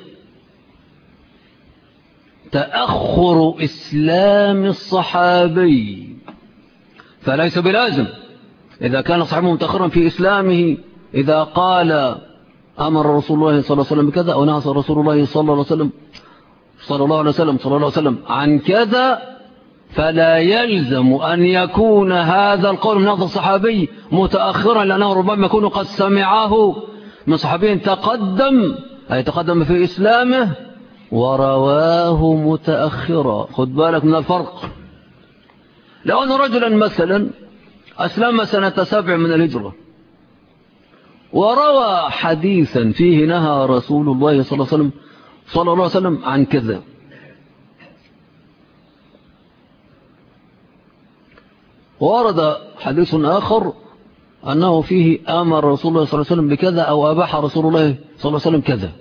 تأخر إسلام الصحابي، فليس بلازم إذا كان صحابه متأخرا في إسلامه إذا قال أمر رسول الله صلى الله عليه وسلم بكذا، أو نهى رسول الله صلى الله عليه وسلم عن كذا، فلا يلزم أن يكون هذا القول من هذا الصحابي متأخرا، لأنه ربما يكون قد سمعه من صحابي تقدم في إسلامه ورواه متأخرا. خد بالك من الفرق. لو أن رجلا مثلا أسلم سنة 7 من الهجرة وروى حديثا فيه نهى رسول الله صلى الله عليه وسلم عن كذا، ورد حديث آخر أنه فيه أمر رسول الله صلى الله عليه وسلم بكذا، أو أباح رسول الله صلى الله عليه وسلم كذا،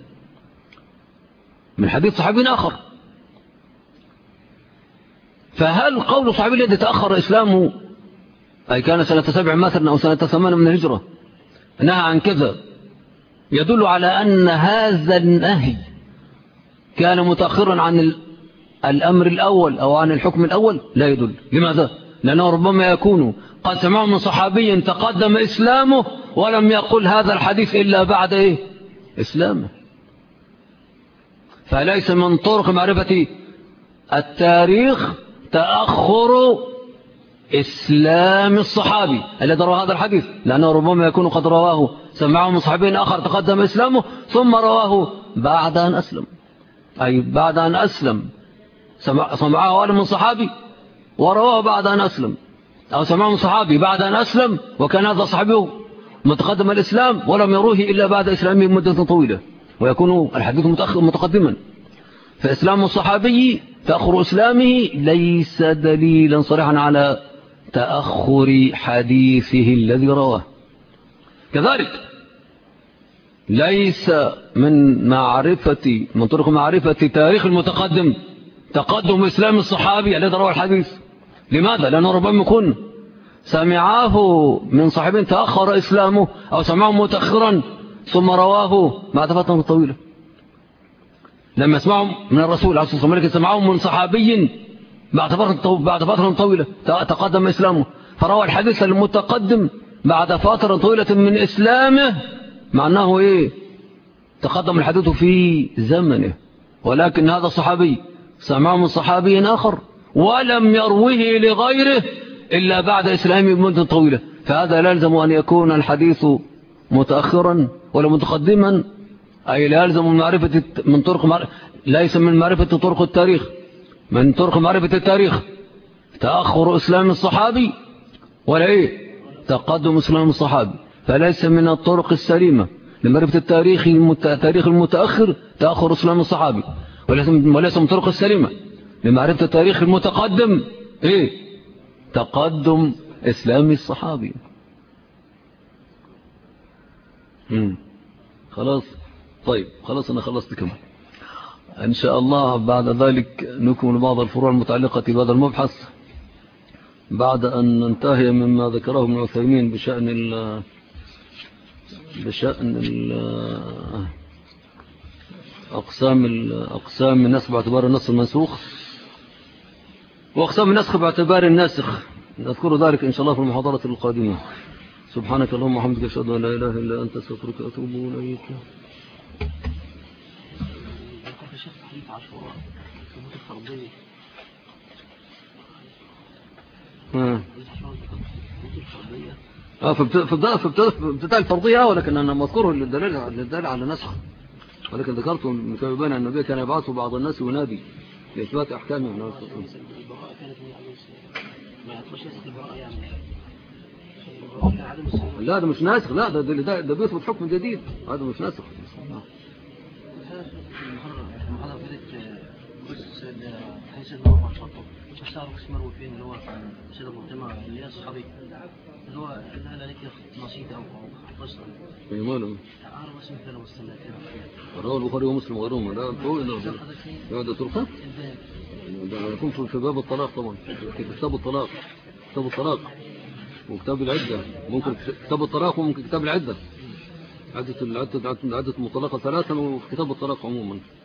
من حديث صحابي آخر، فهل قول صحابي الذي تأخر إسلامه أي كان سنة 7 مثلا أو سنة 8 من الهجرة نهى عن كذا، يدل على أن هذا النهي كان متأخرا عن الأمر الأول أو عن الحكم الأول. لا يدل. لماذا؟ لأنه ربما يكون قد سمعه من صحابي تقدم إسلامه ولم يقل هذا الحديث إلا بعد إسلامه. فليس من طرق معرفة التاريخ تأخر إسلام الصحابي الذي روى هذا الحديث، لأنه ربما يكون قد رواه سمعه من صحابي آخر تقدم إسلامه ثم رواه بعد أن أسلم، أي بعد أن أسلم سمعه من صحابي ورواه بعد أن أسلم، أو سمعه من صحابي بعد أن أسلم وكان هذا صحابيه متقدم الإسلام ولم يروه إلا بعد إسلامه مدة طويلة، ويكون الحديث متقدما. فإسلام الصحابي تأخر إسلامه ليس دليلا صريحا على تأخر حديثه الذي رواه. كذلك ليس من طرق معرفة تاريخ المتقدم تقدم إسلام الصحابي الذي روى الحديث. لماذا؟ لأنه ربما يكون سمعه من صحابين تأخر إسلامه أو سمعه متأخرا ثم رواه بعد فترة طويلة. لما يسمعوا من الرسول عليه الصلاة والسلام سمعوا من صحابي بعد فترة طويلة تقدم إسلامه، فروى الحديث المتقدم بعد فترة طويلة من إسلامه، مع أنه تقدم الحديث في زمنه، ولكن هذا الصحابي سمعه من صحابي آخر ولم يروه لغيره إلا بعد إسلامه بمدة طويلة، فهذا لا يلزم أن يكون الحديث متأخرا ولا متقدما، أي لا يلزم من طرق ليس من معرفة طرق التاريخ. من طرق معرفة التاريخ تأخر إسلام الصحابي ولا تقدم إسلام الصحابي، فليس من الطرق السليمة لمعرفة التاريخ المتأخر تأخر إسلام الصحابي، وليس من طرق السليمة لمعرفة التاريخ المتقدم تقدم إسلام الصحابي. خلاص. طيب خلاص أنا خلصت كمان. إن شاء الله بعد ذلك نكمل بعض الفروع المتعلقة بهذا المبحث بعد أن ننتهي مما ذكره ابن عثيمين بشأن أقسام النسخ باعتبار النص المنسوخ وأقسام النسخ باعتبار الناسخ. نذكر ذلك إن شاء الله في المحاضرة القادمة. سبحانك اللهم وبحمدك أشهد أن لا إله إلا أنت أستغفرك وأتوب إليك. في ابتداء الفرضية، ولكن أنا مذكره للدليل على نسخ، ولكن ذكرت كما يبين أن النبي كان يبعث بعض الناس ينادي لإثبات أحكامه. لا ده مش ناسخ، لا ده بيثبت حكم جديد، هذا مش ناسخ. مش تعرف اسم مروي فين اللي هو سيد المجتمع اللي هي صحابي اللي هو هذا لك نصيب او قصه اي ماله اعرف اسم كده واستنى كده رواه البخاري ومسلم وغيرهم. لا ده طرقات ده يكون في باب الطلاق طبعا، كتاب الطلاق وكتاب العده، ممكن كتاب الطلاق وممكن كتاب العده، عدة المطلقة 3 وكتاب الطلاق عموما.